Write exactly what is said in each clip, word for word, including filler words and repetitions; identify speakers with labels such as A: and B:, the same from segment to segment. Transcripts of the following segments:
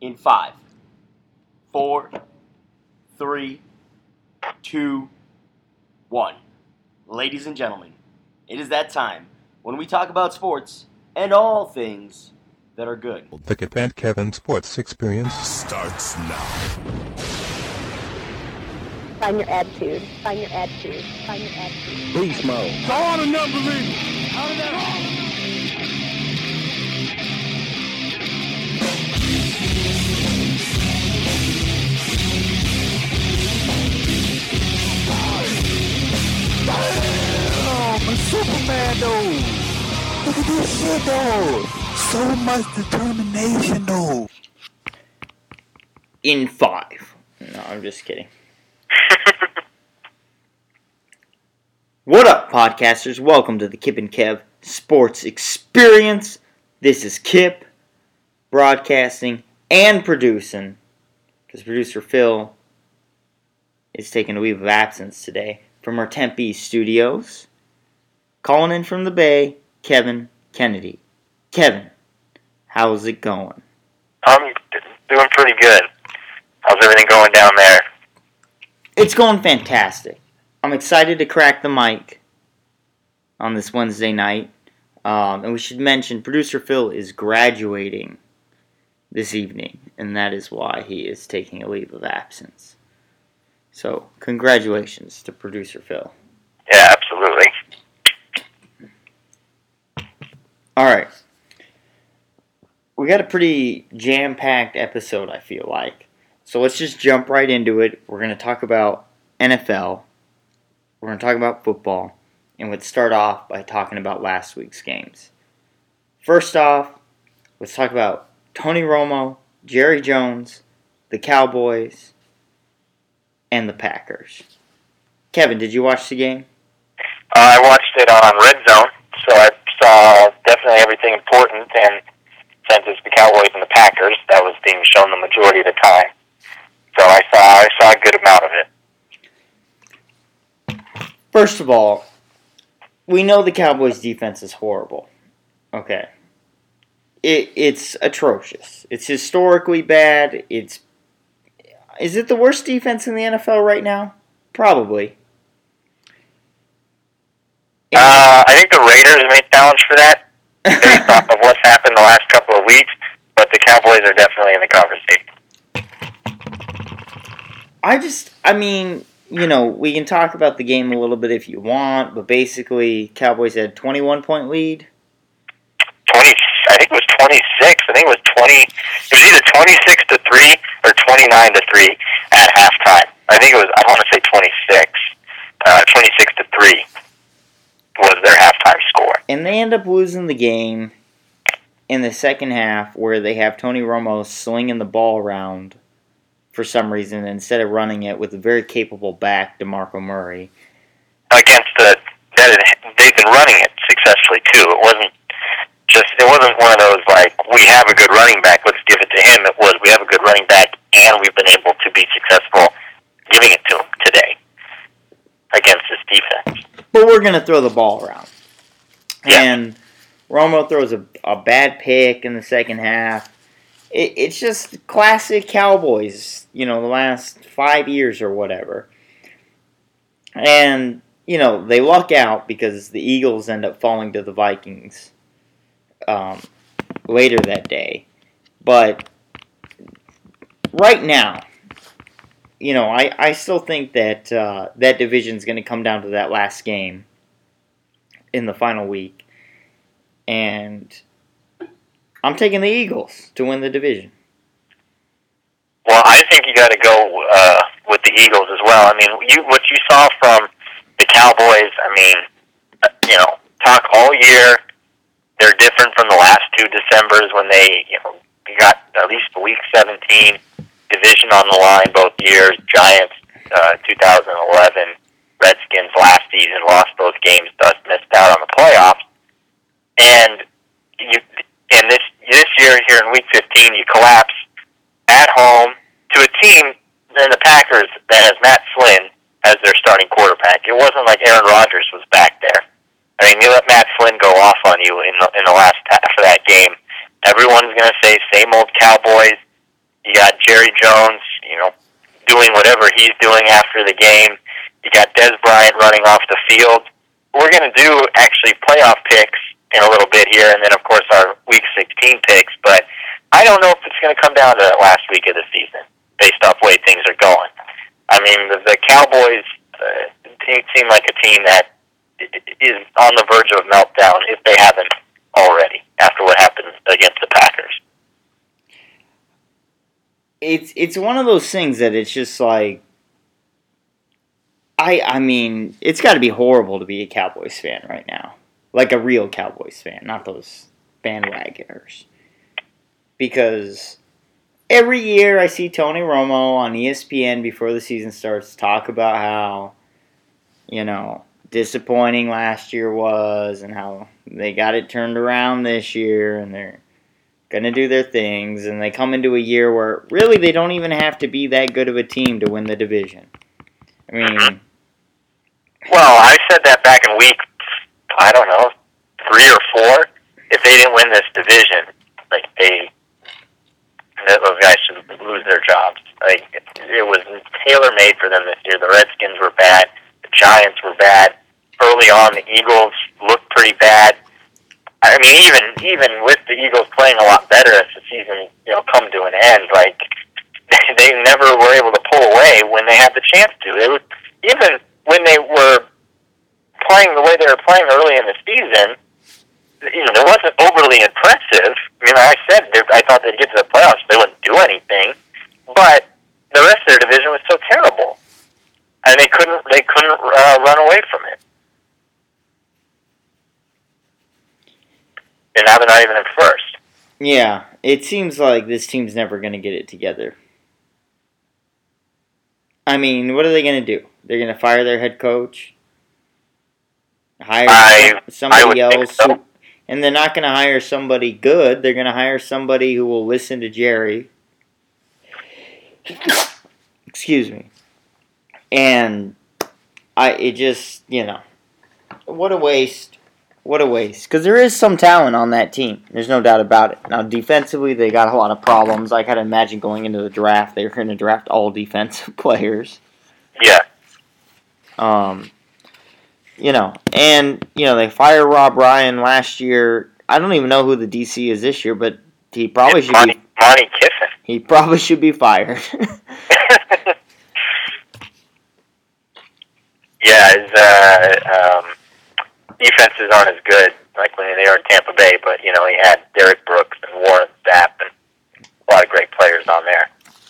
A: in five, four, three, two, one. Ladies and gentlemen, it is that time when we talk about sports and all things that are good.
B: The Kip and Kevin Sports Experience
C: starts now.
D: Find your attitude. Find your attitude. Find your attitude.
E: Beast mode.
C: Call the number, baby. How did that
E: Damn, Superman though. Look at this shit though. So much determination though.
A: In five. No, I'm just kidding. What up, podcasters? Welcome to the Kip and Kev Sports Experience. This is Kip, broadcasting and producing, because producer Phil is taking a leave of absence today from our Tempe studios. Calling in from the Bay, Kevin Kennedy. Kevin, how's it going?
F: I'm doing pretty good. How's everything going down there?
A: It's going fantastic. I'm excited to crack the mic on this Wednesday night. Um, and we should mention, producer Phil is graduating this evening, and that is why he is taking a leave of absence. So, congratulations to producer Phil.
F: Yeah, absolutely.
A: Alright. We got a pretty jam-packed episode, I feel like. So let's just jump right into it. We're going to talk about N F L. We're going to talk about football. And let's start off by talking about last week's games. First off, let's talk about Tony Romo, Jerry Jones, the Cowboys, and the Packers. Kevin, did you watch the game?
F: Uh, I watched it on Red Zone, so I saw definitely everything important, and since it's the Cowboys and the Packers, that was being shown the majority of the time. So I saw I saw a good amount of it.
A: First of all, we know the Cowboys' defense is horrible. Okay. It it's atrocious. It's historically bad. It's Is it the worst defense in the N F L right now? Probably.
F: Uh, I think the Raiders may challenge for that, based off of what's happened the last couple of weeks, but the Cowboys are definitely in the conversation.
A: I just, I mean, you know, we can talk about the game a little bit if you want, but basically, Cowboys had a twenty-one point lead.
F: twenty, I think it was twenty-six. I think it was twenty. It was either twenty-six to three or twenty-nine to three at halftime. I think it was. I want to say twenty-six. Uh, twenty-six to three was their halftime score.
A: And they end up losing the game in the second half, where they have Tony Romo slinging the ball around for some reason instead of running it with a very capable back, DeMarco Murray.
F: Against the, that they've been running it successfully too. It wasn't just, it wasn't one of those like, we have a good running back, let's give it to him. It was, we have a good running back, and we've been able to be successful giving it to him today against this defense.
A: But we're going to throw the ball around.
F: Yeah.
A: And Romo throws a, a bad pick in the second half. It, it's just classic Cowboys, you know, the last five years or whatever. And, you know, they luck out because the Eagles end up falling to the Vikings um, later that day. But right now, you know, I, I still think that uh, that division's going to come down to that last game in the final week. And I'm taking the Eagles to win the division.
F: Well, I think you got to go uh, with the Eagles as well. I mean, you what you saw from the Cowboys, I mean, uh, you know, talk all year. They're different from the last two Decembers when they, you know, you got at least week seventeen division on the line both years. Giants, uh, two thousand eleven, Redskins last season lost both games, thus missed out on the playoffs. And you, and this this year here in week fifteen, you collapse at home to a team in the Packers that has Matt Flynn as their starting quarterback. It wasn't like Aaron Rodgers was back there. I mean, you let Matt Flynn go off on you in the, in the last half of that game. Everyone's going to say same old Cowboys. You got Jerry Jones, you know, doing whatever he's doing after the game. You got Des Bryant running off the field. We're going to do actually playoff picks in a little bit here, and then, of course, our Week sixteen picks. But I don't know if it's going to come down to that last week of the season based off the way things are going. I mean, the, the Cowboys uh, team, seem like a team that is on the verge of meltdown if they haven't already after what happened against the Packers.
A: It's it's one of those things that it's just like, I I mean, it's got to be horrible to be a Cowboys fan right now. Like a real Cowboys fan, not those bandwagoners. Because every year I see Tony Romo on E S P N before the season starts talk about how, you know, disappointing last year was and how they got it turned around this year and they're going to do their things. And they come into a year where really they don't even have to be that good of a team to win the division. I mean...
F: Well, I said that back in week, I don't know, three or four. If they didn't win this division, like they, those guys should lose their jobs. Like it, it was tailor-made for them this year. The Redskins were bad. The Giants were bad. Early on, the Eagles looked pretty bad. I mean, even even with the Eagles playing a lot better as the season, you know, come to an end, like they never were able to pull away when they had the chance to. It was even. When they were playing the way they were playing early in the season, you know, it wasn't overly impressive. I mean, I said I thought they'd get to the playoffs, they wouldn't do anything, but the rest of their division was so terrible, and they couldn't they couldn't uh, run away from it. And now they're not even in first.
A: Yeah, it seems like this team's never going to get it together. I mean, what are they going to do? They're going to fire their head coach, hire
F: I,
A: somebody
F: I
A: else,
F: so.
A: who, and they're not going to hire somebody good. They're going to hire somebody who will listen to Jerry. Excuse me. And I, it just, you know, what a waste. What a waste. Because there is some talent on that team. There's no doubt about it. Now, defensively, they got a lot of problems. I kind of imagine going into the draft, they were going to draft all defensive players.
F: Yeah.
A: Um, you know, and, you know, they fired Rob Ryan last year. I don't even know who the D C is this year, but he probably
F: it's
A: should
F: Monty,
A: be...
F: Monty Kiffin.
A: He probably should be fired.
F: Yeah, his uh, um, defenses aren't as good like when they were in Tampa Bay, but, you know, he had Derek Brooks and Warren Sapp and a lot of great players on there.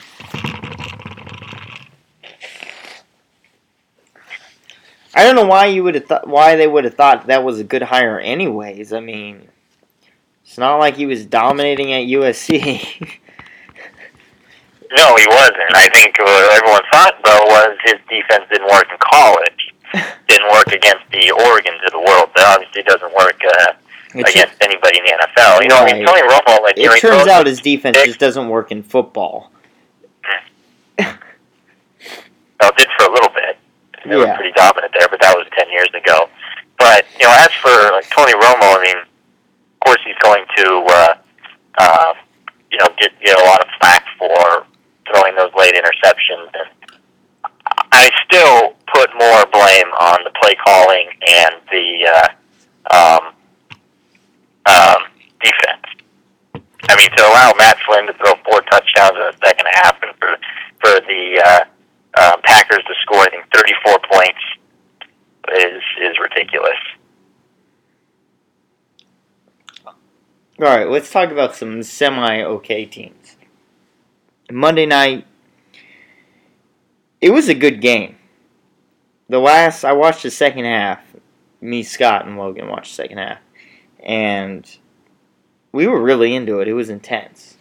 A: I don't know why you would have thought why they would have thought that was a good hire anyways. I mean, it's not like he was dominating at U S C.
F: No, he wasn't. I think what everyone thought, though, was his defense didn't work in college. Didn't work against the Oregons of the world. That obviously doesn't work uh, against anybody in the N F L. You know, I mean, Tony Romo, like,
A: it turns out his defense just doesn't work in football.
F: Well, it did for a little bit. They
A: yeah.
F: were pretty dominant there, but that was ten years ago. But, you know, as for like, Tony Romo, I mean, of course he's going to, uh, uh, you know, get, get a lot of flack for throwing those late interceptions. And I still put more blame on the play calling and the uh, um, um, defense. I mean, to allow Matt Flynn to throw four touchdowns in the second half and for, for the uh, uh, Packers to score, I think, thirty-four points is is ridiculous.
A: All right, let's talk about some semi-okay teams. Monday night, it was a good game. The last, I watched the second half. Me, Scott, and Logan watched the second half. And we were really into it. It was intense.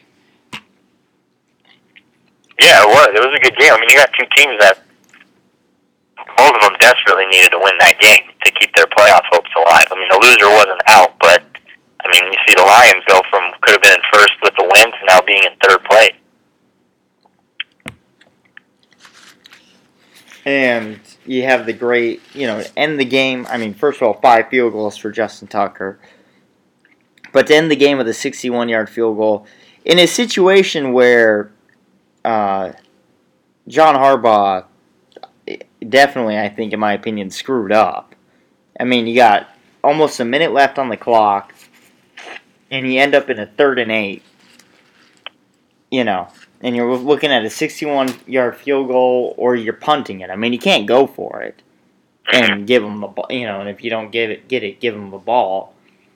F: Yeah, it was. It was a good game. I mean, you got two teams that both of them desperately needed to win that game to keep their playoff hopes alive. I mean, the loser wasn't out, but, I mean, you see the Lions go from could have been in first with the win to now being in third place.
A: And you have the great, you know, end the game. I mean, first of all, five field goals for Justin Tucker. But to end the game with a sixty-one-yard field goal, in a situation where uh, John Harbaugh definitely, I think, in my opinion, screwed up. I mean, you got almost a minute left on the clock, and you end up in a third and eight. You know, and you're looking at a sixty-one-yard field goal, or you're punting it. I mean, you can't go for it and give them the ball. You know, and if you don't give it, get it, give them the ball.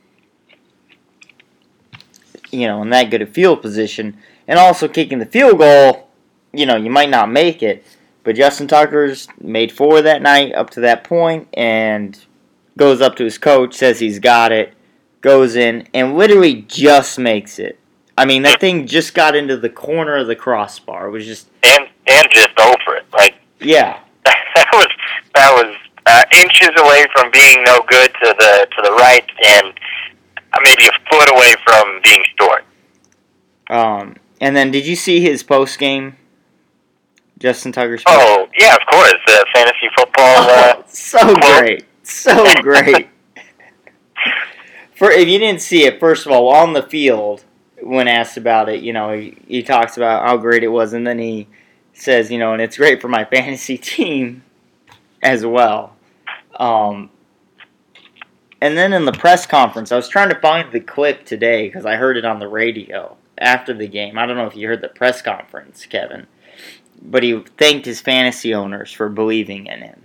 A: You know, in that good a field position, and also kicking the field goal. You know, you might not make it, but Justin Tucker's made four that night up to that point, and goes up to his coach, says he's got it, goes in, and literally just makes it. I mean, that thing just got into the corner of the crossbar. It was just
F: and and just over it. Like
A: yeah,
F: that was that was uh, inches away from being no good to the to the right, and maybe a foot away from being short.
A: Um, and then did you see his post game? Justin Tucker's post?
F: Oh yeah, of course, the fantasy football. Uh,
A: Oh, so great, so great. For if you didn't see it, first of all, on the field. When asked about it, you know, he, he talks about how great it was, and then he says, you know, and it's great for my fantasy team as well. Um, and then in the press conference, I was trying to find the clip today because I heard it on the radio after the game. I don't know if you heard the press conference, Kevin, but he thanked his fantasy owners for believing in him.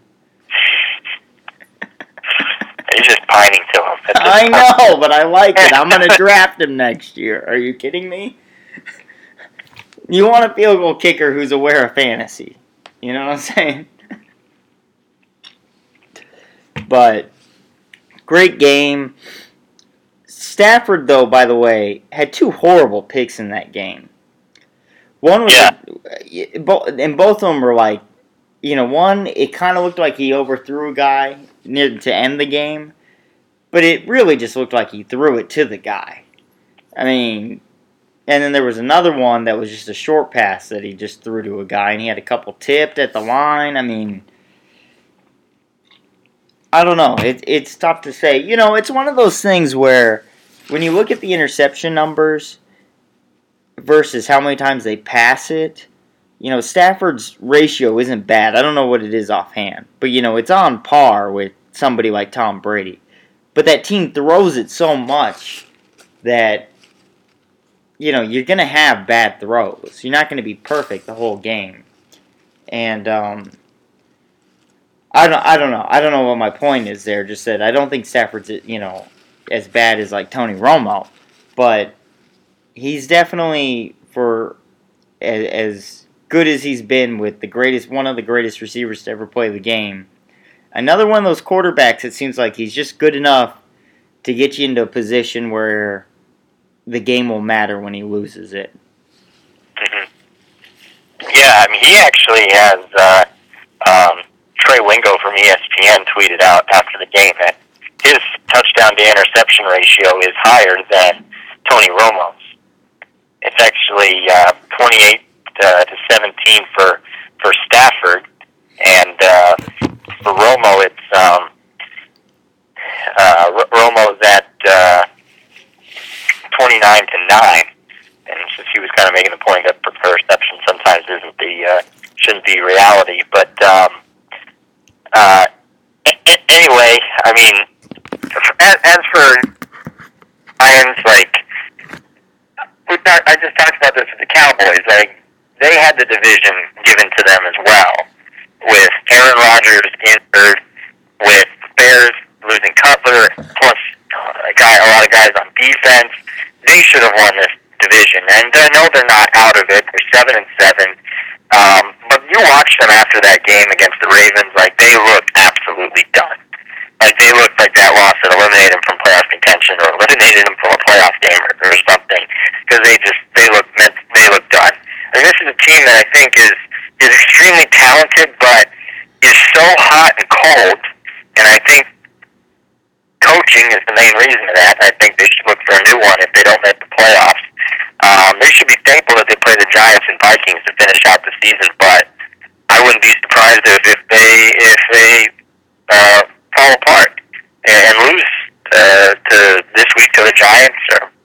F: He's just pining to him. It's just
A: I know, but I like it. I'm going to draft him next year. Are you kidding me? You want a field goal kicker who's aware of fantasy. You know what I'm saying? But, great game. Stafford, though, by the way, had two horrible picks in that game. One was,
F: Yeah.
A: and both of them were like, you know, one, it kind of looked like he overthrew a guy near to end the game, but it really just looked like he threw it to the guy. I mean, and then there was another one that was just a short pass that he just threw to a guy, and he had a couple tipped at the line. I mean, I don't know. It, it's tough to say. You know, it's one of those things where when you look at the interception numbers versus how many times they pass it, you know, Stafford's ratio isn't bad. I don't know what it is offhand. But, you know, it's on par with somebody like Tom Brady. But that team throws it so much that, you know, you're going to have bad throws. You're not going to be perfect the whole game. And, um, I don't, I don't know. I don't know what my point is there. Just that I don't think Stafford's, you know, as bad as, like, Tony Romo. But he's definitely, for as... as good as he's been with the greatest, one of the greatest receivers to ever play the game. Another one of those quarterbacks, it seems like he's just good enough to get you into a position where the game will matter when he loses it.
F: Mm-hmm. Yeah, I mean, he actually has, uh, um, Trey Wingo from E S P N tweeted out after the game that his touchdown to interception ratio is higher than Tony Romo's. It's actually uh, twenty-eight Uh, to seventeen for for Stafford, and uh, for Romo, it's um, uh, R- Romo's at uh, twenty-nine to nine, and since he was kind of making the point that perception sometimes isn't the uh, shouldn't be reality, but um, uh, a- anyway, I mean, as, as for Lions, like we talk, I just talked about this with the Cowboys, like. They had the division given to them as well, with Aaron Rodgers injured, with Bears losing Cutler, plus a, guy, a lot of guys on defense. They should have won this division, and I know they're not out of it. They're seven and seven, um, but you watch them after that game against the Ravens, like they looked absolutely done. Like they looked like that loss that eliminated them from playoff contention, or eliminated them from a playoff game, or, or something, because they just they looked they looked done. And this is a team that I think is, is extremely talented, but is so hot and cold, and I think coaching is the main reason of that. I think they should look for a new one if they don't make the playoffs. Um, they should be thankful that they play the Giants and Vikings to finish out the season, but I wouldn't be surprised if, if they if they uh, fall apart and, and lose uh, to this week to the Giants or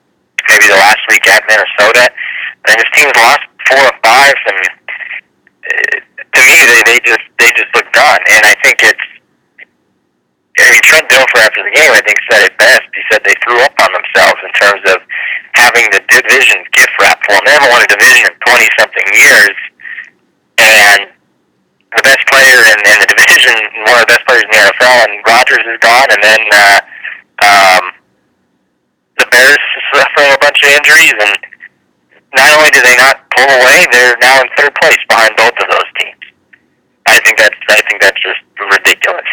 F: maybe the last week at Minnesota. And his team's lost four or five, and uh, to me, they, they just they just look done. And I think it's, I mean, Trent Dilfer after the game, I think, said it best. He said they threw up on themselves in terms of having the division gift wrap for them. They haven't won a division in twenty-something years, and the best player in, in the division, one of the best players in the N F L, and Rodgers is gone, and then uh, um, the Bears suffering a bunch of injuries, and not only do they not pull away, they're now in third place behind both of those teams. I think that's I think that's just ridiculous.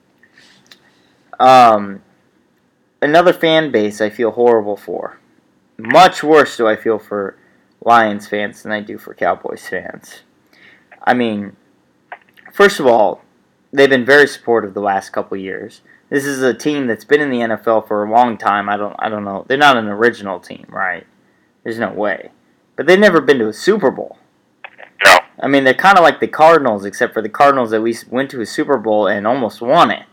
A: Um, another fan base I feel horrible for. Much worse do I feel for Lions fans than I do for Cowboys fans. I mean, first of all, they've been very supportive the last couple of years. This is a team that's been in the N F L for a long time. I don't I don't know. They're not an original team, right? There's no way. But they've never been to a Super Bowl.
F: No.
A: I mean, they're kind of like the Cardinals, except for the Cardinals at least went to a Super Bowl and almost won it.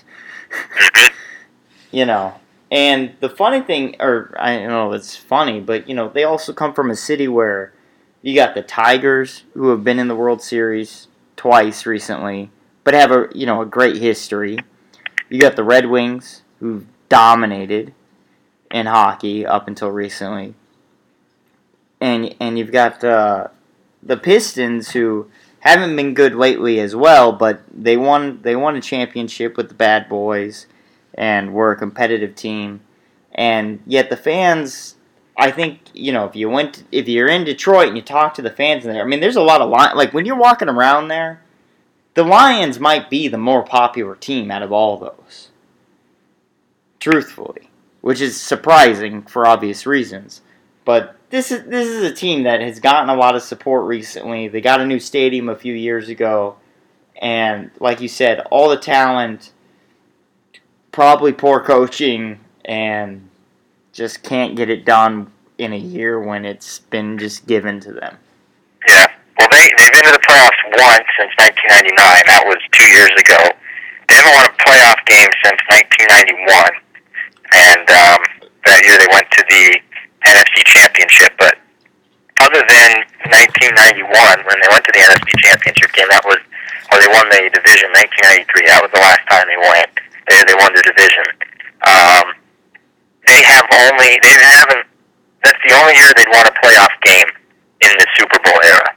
A: You know. And the funny thing, or I don't know if it's funny, but, you know, they also come from a city where you got the Tigers, who have been in the World Series twice recently, but have a, you know, a great history. You got the Red Wings, who've dominated in hockey up until recently. And and you've got uh, the Pistons, who haven't been good lately as well, but they won they won a championship with the Bad Boys, and were a competitive team. And yet the fans, I think, you know, if you went, to, if you're in Detroit and you talk to the fans in there, I mean, there's a lot of Lions. Like when you're walking around there, the Lions might be the more popular team out of all those, truthfully, which is surprising for obvious reasons. But this is this is a team that has gotten a lot of support recently. They got a new stadium a few years ago, and like you said, all the talent, probably poor coaching, and just can't get it done in a year when it's been just given to them.
F: Yeah. Well, they, they've been to the playoffs once since nineteen ninety-nine. That was two years ago. They haven't won a playoff game since nineteen ninety-one. And um, that year they went to the N F C Championship. But other than nineteen ninety-one, when they went to the N F C Championship game, that was, or they won the division in nineteen ninety-three. That was the last time they went. They, they won the division. Um, they have only, they haven't, that's the only year they'd won a playoff game in the Super Bowl era.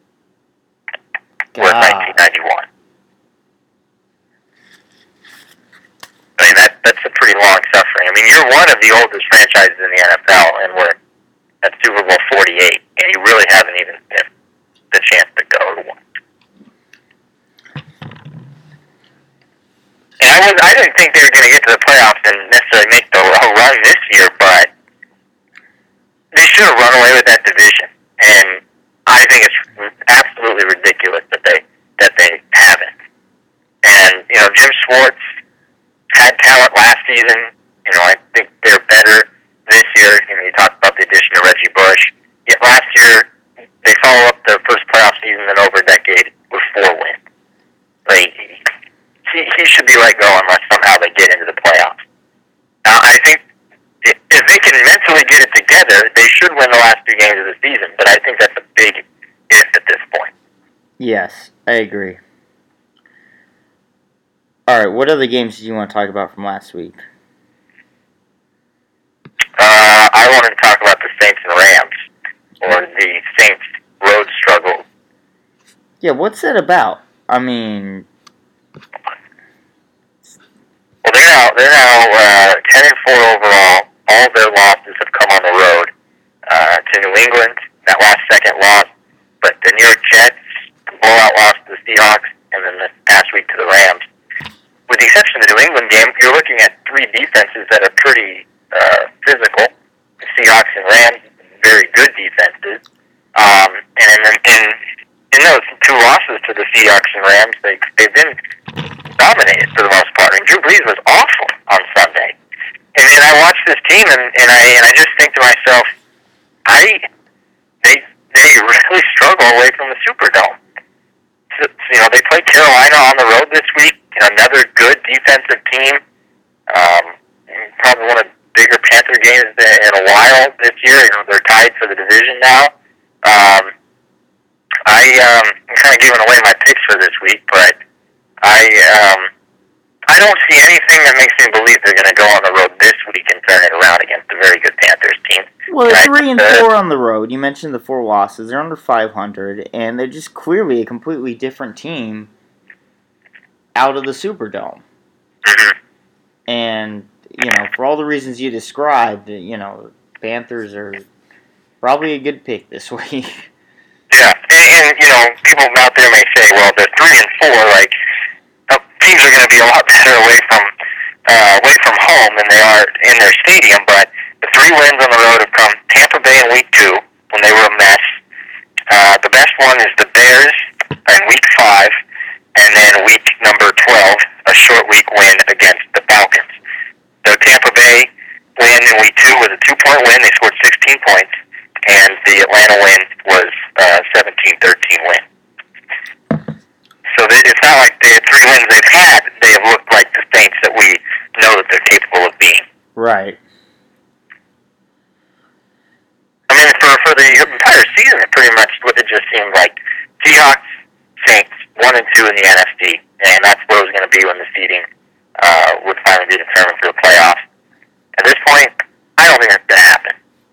F: Was nineteen ninety-one. I mean, that, that's a pretty long suffering. I mean, you're one of the oldest franchises in the N F L, and we're at Super Bowl forty-eight, and you really haven't even had the chance to go to one. And I was, I didn't think they were going to get to the playoffs and necessarily make the run this year, but they should have run away with that division. And I think it's absolutely ridiculous that they that they haven't. And you know, Jim Schwartz had talent last season. You know, I think they're better this year. You know, you talked about the addition of Reggie Bush. Yet last year they follow up the first playoff season in over a decade with four wins. Like he, he should be let go unless somehow they get into the playoffs. Now, I think if they can mentally get it together, they should win the last two games of the season. But I think that's a big if at this point.
A: Yes, I agree. All right, what other games did you want to talk about from last week?
F: Uh, I wanted to talk about the Saints and Rams, or the Saints' road struggle.
A: Yeah, what's that about? I mean,
F: well, they're now they're now uh, ten and four overall. All of their losses have come on the road uh, to New England. That last second loss, but the New York Jets, the blowout loss to the Seahawks, and then this past week to the Rams. With the exception of the New England game, you're looking at three defenses that are pretty uh, physical. The Seahawks and Rams, very good defenses. Um, and in, in, in those two losses to the Seahawks and Rams, they, they've been dominated for the most part. And Drew Brees was awful on Sunday. And then I watch this team, and, and I and I just think to myself, I they they really struggle away from the Superdome. So, you know, they play Carolina on the road this week. You know, another good defensive team. Um, probably one of bigger Panther games in a while this year. You know, they're tied for the division now. Um, I, um, I'm kind of giving away my picks for this week, but I, um, I don't see anything that makes me believe they're going to go on the road this week and turn it around against a very good Panthers team.
A: Well, they're three and
F: uh,
A: four on the road. You mentioned the four losses. They're under five hundred, and they're just clearly a completely different team out of the Superdome.
F: Mm-hmm.
A: And, you know, for all the reasons you described, you know, Panthers are probably a good pick this week.
F: Yeah, and, and you know, people out there may say, well, they're three and four, like, uh, teams are going to be a lot better away from uh, away from home than they are in their stadium, but the three wins on the road have come Tampa Bay in week two, when they were a mess. Uh, the best one is the Bears in week five, and then week number twelve, a short week win against the Falcons. The Tampa Bay win in week two was a two-point win. They scored sixteen points, and the Atlanta win was a seventeen thirteen win. So they, it's not like the three wins they've had, they have looked like the Saints that we know that they're capable of being.
A: Right.
F: I mean, for, for the entire season, it pretty much it just seemed like Seahawks, Saints, one and two in the N F C, and that's what it was going to be when the seeding uh, would finally be determined for the playoffs. At this point, I don't think that's going to happen.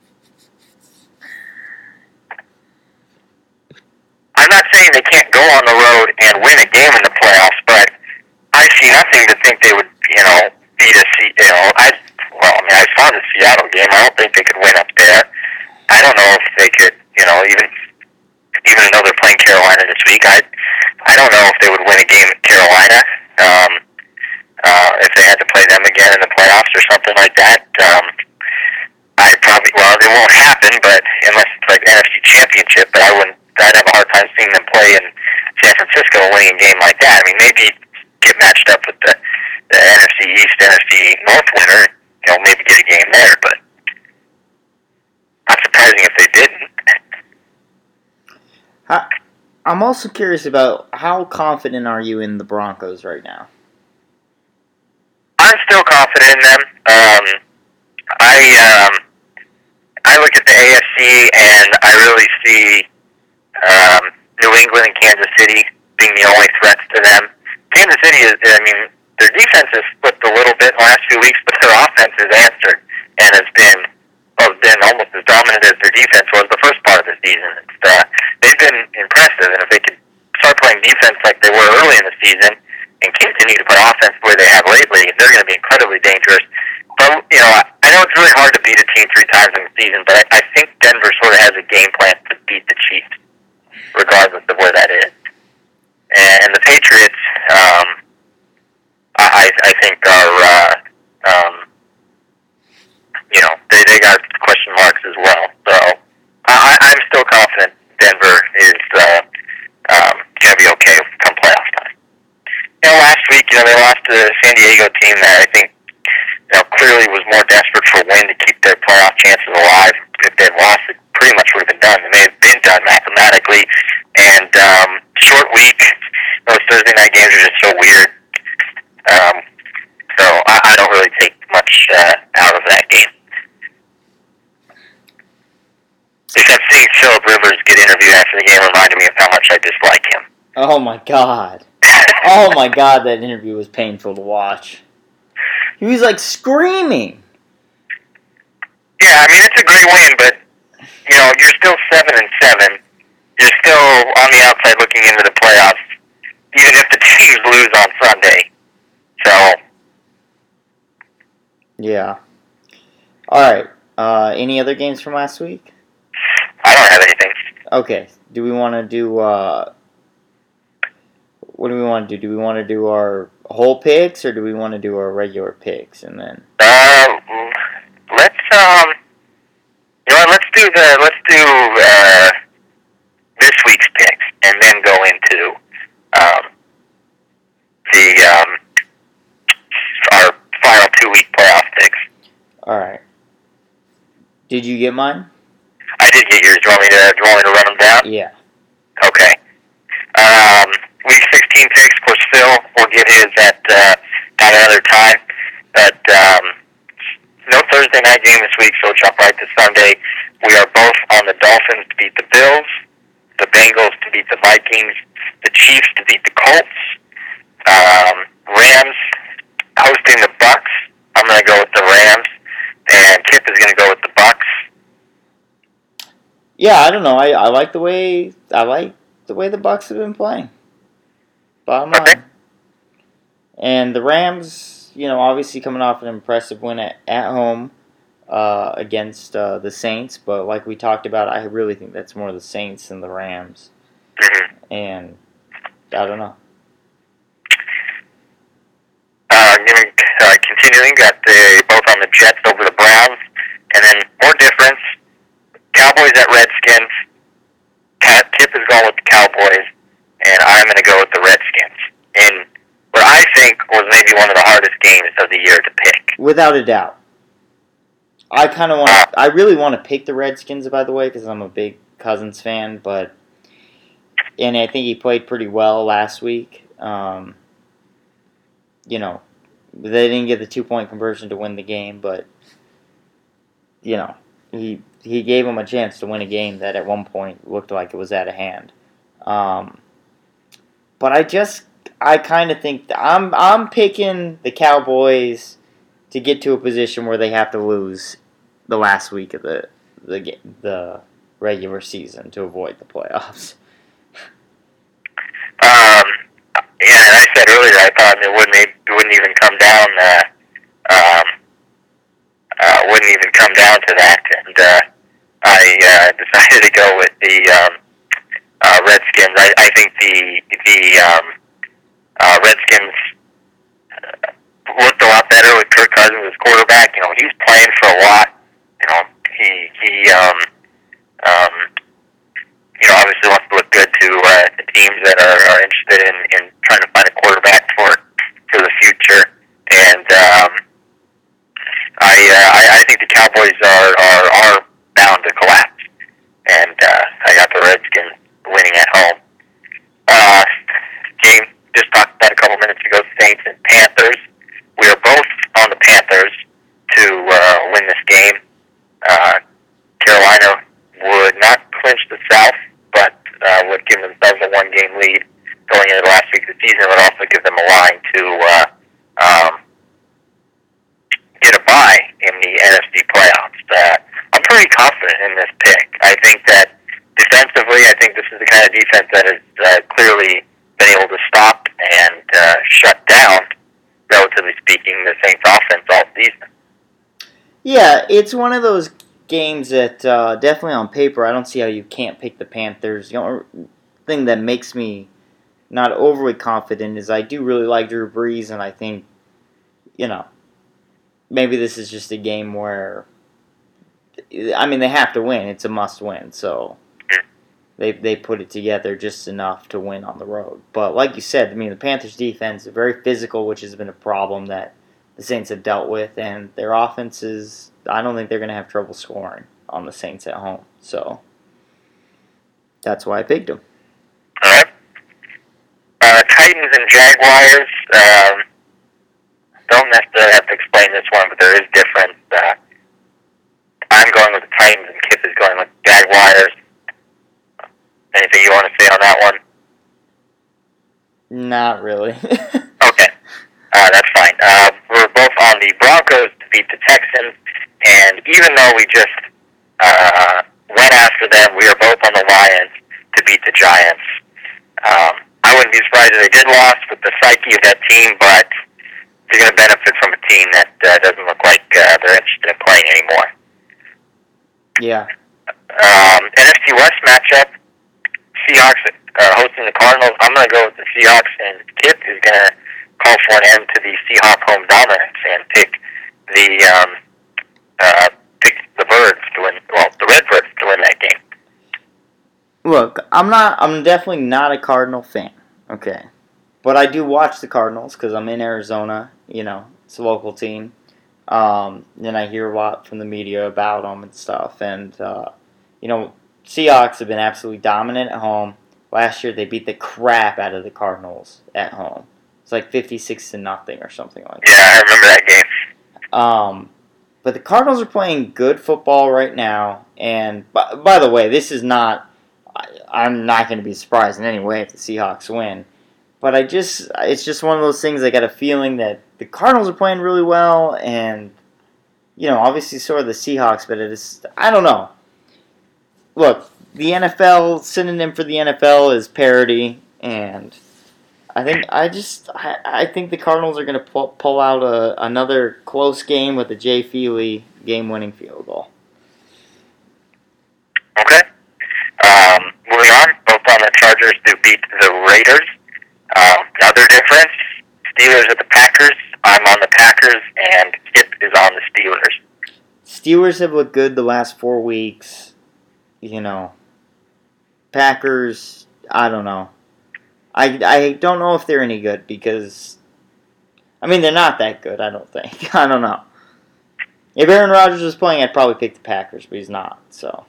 F: I'm not saying they can't go on the road and win a game in the playoffs, but I see nothing to think they would, you know, beat a Se- you know, I well, I mean, I saw the Seattle game. I don't think they could win up there. I don't know if they could, you know, even even though they're playing Carolina this week, I I don't know if they would win a game at Carolina. Um, uh, if they had to play them again in the playoffs or something like that. Um, I probably well, it won't happen, but unless it's like N F C Championship, but I wouldn't. I'd have a hard time seeing them play in San Francisco and winning a game like that. I mean, maybe get matched up with the, the N F C East, N F C North winner, you know, maybe get a game there, but not surprising if they didn't.
A: How, I'm also curious about how confident are you in the Broncos right now?
F: I'm still confident in them. Um, I um, I look at the A F C and I really see Um, New England and Kansas City being the only threats to them. Kansas City is, I mean, their defense has slipped a little bit in the last few weeks, but their offense has answered and has been, well, been almost as dominant as their defense was the first part of the season. It's, uh, they've been impressive, and if they could start playing defense like they were early in the season and continue to play offense the way they have lately, they're going to be incredibly dangerous. But, you know, I, I know it's really hard to beat a team three times in the season, but I, I think Denver sort of has a game plan to beat the Chiefs, regardless of where that is. And the Patriots, um, I, I think are, uh, um, you know, they, they got question marks as well. So I, I'm still confident Denver is uh, um, going to be okay come playoff time. You know, last week, you know, they lost to the San Diego team that I think, you know, clearly was more desperate for a win to keep their playoff chances alive. If they'd lost, it pretty much would have been done. And they've been done mathematically. And um, short week, those Thursday night games are just so weird. Um, so I, I don't really take much uh, out of that game. Except seeing Philip Rivers get interviewed after the game reminded me of how much I dislike him.
A: Oh my god. Oh my god, that interview was painful to watch. He was like screaming.
F: Yeah, I mean, it's a great win, but, you know, you're still seven and seven. You're still on the outside looking into the playoffs, even if the teams lose on Sunday. So,
A: Yeah. Alright. Uh, any other games from last week?
F: I don't have anything.
A: Okay. Do we want to do, uh... What do we want to do? Do we want to do our whole picks, or do we want to do our regular picks, and then...
F: Uh, let's, um... You know what, let's do the, let's do, uh... this week's picks, and then go into, um... the, um... our final two-week playoff picks.
A: Alright. Did you get mine?
F: I did get yours. Do you want me to, do you want me to run them down?
A: Yeah.
F: Okay. Um, week sixteen picks, of course, Phil will get his at, uh, at another time. But, um, no Thursday night game this week, so we'll jump right to Sunday. We are both on the Dolphins to beat the Bills, the Bengals to beat the Vikings, the Chiefs to beat the Colts, um, Rams hosting the Bucks. I'm going to go with the Rams, and Kip is going to go with the Bucks.
A: Yeah, I don't know. I, I like the way I like the way the Bucks have been playing. Bottom line.
F: Okay.
A: And the Rams, you know, obviously coming off an impressive win at, at home uh, against uh, the Saints, but like we talked about, I really think that's more the Saints than the Rams.
F: Mm-hmm.
A: And I don't know.
F: Uh, giving, uh, continuing, got the both on the Jets over the Browns, and then more difference. Cowboys at Redskins. Pat Tip is going with the Cowboys, and I'm going to go with the Redskins. And what I think was maybe one of the hardest games of the year to pick.
A: Without a doubt. I kind of want. to I really want to pick the Redskins, by the way, because I'm a big Cousins fan. But and I think he played pretty well last week. Um, you know, they didn't get the two point conversion to win the game, but you know, he he gave them a chance to win a game that at one point looked like it was out of hand. Um, but I just I kind of think that I'm I'm picking the Cowboys to get to a position where they have to lose the last week of the the the regular season to avoid the playoffs.
F: Um, yeah, and I said earlier I thought it wouldn't it wouldn't even come down. Uh, um, uh, wouldn't even come down to that, and uh, I uh, decided to go with the um, uh, Redskins. I, I think the the um, uh, Redskins looked a lot better with Kirk Cousins as quarterback. You know, he's playing for a lot. You know, he he um, um, you know obviously wants to look good to uh, the teams that are, are interested in, in trying to find a quarterback for for the future. And um, I, uh, I I think the Cowboys are are, are bound to collapse. And uh, I got the Redskins winning at home. Uh, game just talked about a couple minutes ago. Saints and Panthers. We are both on the Panthers to uh, win this game. Uh, Carolina would not clinch the South, but uh, would give themselves a one-game lead going into the last week of the season. Would also give them a line to uh, um, get a bye in the N F C playoffs. Uh, I'm pretty confident in this pick. I think that defensively, I think this is the kind of defense that has uh, clearly been able to stop and uh, shut down, relatively speaking, the Saints offense all season.
A: Yeah, it's one of those games that uh, definitely on paper, I don't see how you can't pick the Panthers. The only thing that makes me not overly confident is I do really like Drew Brees, and I think, you know, maybe this is just a game where, I mean, they have to win. It's a must-win, so they they put it together just enough to win on the road. But like you said, I mean, the Panthers' defense is very physical, which has been a problem that the Saints have dealt with, and their offense is, I don't think they're going to have trouble scoring on the Saints at home. So that's why I picked them.
F: All right. Uh, Titans and Jaguars. Um, don't necessarily have to explain this one, but there is difference. Uh, I'm going with the Titans, and Kip is going with the Jaguars. Anything you want to say on that one?
A: Not really.
F: Okay. Uh, that's fine. Uh, we're both on the Broncos to beat the Texans, and even though we just uh, went after them, we are both on the Lions to beat the Giants. Um, I wouldn't be surprised if they did lose with the psyche of that team, but they're going to benefit from a team that uh, doesn't look like uh, they're interested in playing anymore.
A: Yeah.
F: Um, N F C West matchup, Seahawks uh, hosting the Cardinals. I'm going to go with the Seahawks, and Kip is going to call for an end to the Seahawk home dominance and pick the um, uh, pick the Birds to win. Well, the Redbirds to win that game.
A: Look, I'm not. I'm definitely not a Cardinal fan. Okay, but I do watch the Cardinals because I'm in Arizona. You know, it's a local team. Um, and I hear a lot from the media about them and stuff. And uh, you know, Seahawks have been absolutely dominant at home. Last year, they beat the crap out of the Cardinals at home. It's like fifty-six to nothing or something like that.
F: Yeah, I remember that game.
A: Um, But the Cardinals are playing good football right now. And by, by the way, this is not. I, I'm not going to be surprised in any way if the Seahawks win. But I just, it's just one of those things. I got a feeling that the Cardinals are playing really well, and you know, obviously so are the Seahawks. But it is, I don't know. Look, the N F L synonym for the N F L is parity, and I think I just I, I think the Cardinals are going to pull, pull out a, another close game with a Jay Feely game-winning field goal.
F: Okay. Um, moving on, both on the Chargers to beat the Raiders. Um, another difference: Steelers at the Packers. I'm on the Packers, and Skip is on the Steelers.
A: Steelers have looked good the last four weeks. You know, Packers. I don't know. I, I don't know if they're any good because, I mean, they're not that good, I don't think. I don't know. If Aaron Rodgers was playing, I'd probably pick the Packers, but he's not, so.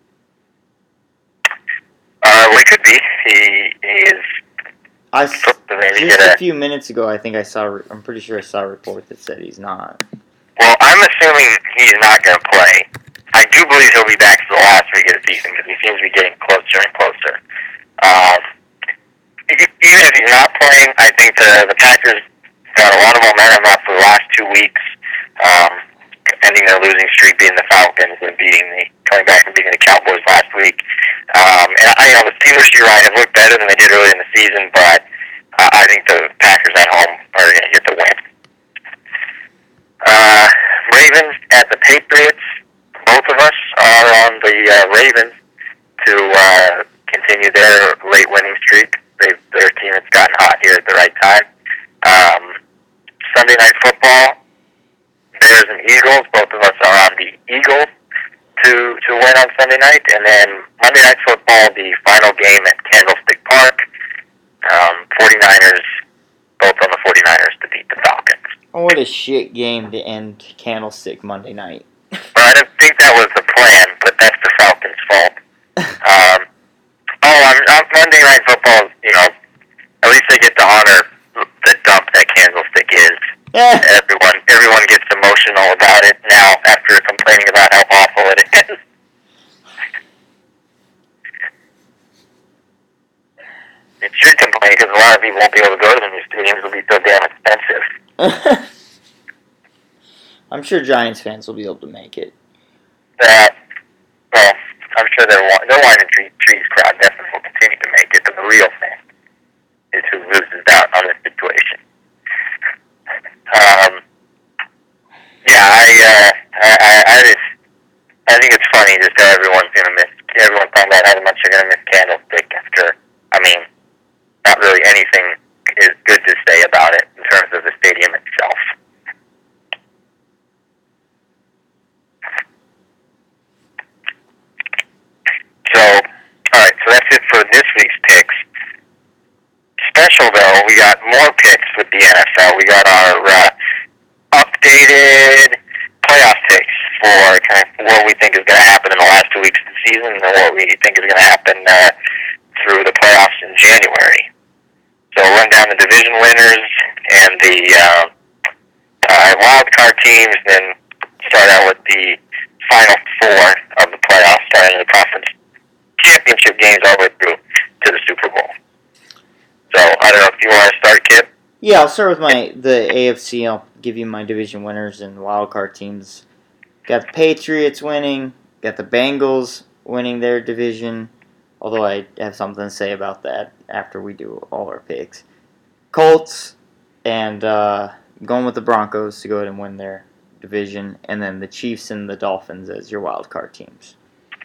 F: Uh, well, he could be. He, he is.
A: I, just a few minutes ago, I think I saw, I'm pretty sure I saw a report that said he's not.
F: Well, I'm assuming he's not going to play. I do believe he'll be back to the last week of the season because he seems to be getting closer and closer. Um, Even if he's not playing, I think the the Packers got a lot of momentum after the last two weeks, um, ending their losing streak, beating the Falcons and beating the coming back and beating the Cowboys last week. Um, and I you know the Steelers, you're right, have looked better than they did early in the season, but uh, I think the Packers at home are going to get the win. Uh, Ravens at the Patriots. Both of us are on the uh, Ravens to uh, continue their late winning streak. They've, their team has gotten hot here at the right time. Um, Sunday Night Football, Bears and Eagles. Both of us are on the Eagles to to win on Sunday night. And then Monday Night Football, the final game at Candlestick Park. Um, 49ers, both on the 49ers to beat the Falcons.
A: Oh, what a shit game to end Candlestick Monday night.
F: Well, I didn't think that was the plan, but that's the Falcons' fault. Um, oh, I'm, I'm Monday Night Football, you know, at least they get to honor the dump that Candlestick is.
A: Yeah.
F: Everyone, everyone gets emotional about it now after complaining about how awful it is. It should complain because a lot of people won't be able to go to the new stadiums. It'll be so damn expensive.
A: I'm sure Giants fans will be able to make it.
F: That, well, I'm sure their their wine and tree, trees crowd definitely will continue to make it, but the real fan is who loses out on this situation. Um, yeah, I, uh, I, I, I just, I think it's funny just how everyone's gonna miss, everyone's talking about how much they're gonna miss Candlestick after, I mean, not really anything is good to say about it in terms of the stadium itself. So, alright, so that's it for this week's picks. Special, though, we got more picks with the N F L. We got our uh, updated playoff picks for kind of what we think is going to happen in the last two weeks of the season and what we think is going to happen uh, through the playoffs in January. So we'll run down the division winners and the uh, uh, wild card teams, then start out with the final four of the playoffs, starting in the conference championship games all the way through to the Super Bowl. So, I don't know if you want to start, Kip?
A: Yeah, I'll start with my the A F C. I'll give you my division winners and wild card teams. Got the Patriots winning. Got the Bengals winning their division. Although I have something to say about that after we do all our picks. Colts and uh, going with the Broncos to go ahead and win their division. And then the Chiefs and the Dolphins as your wild card teams.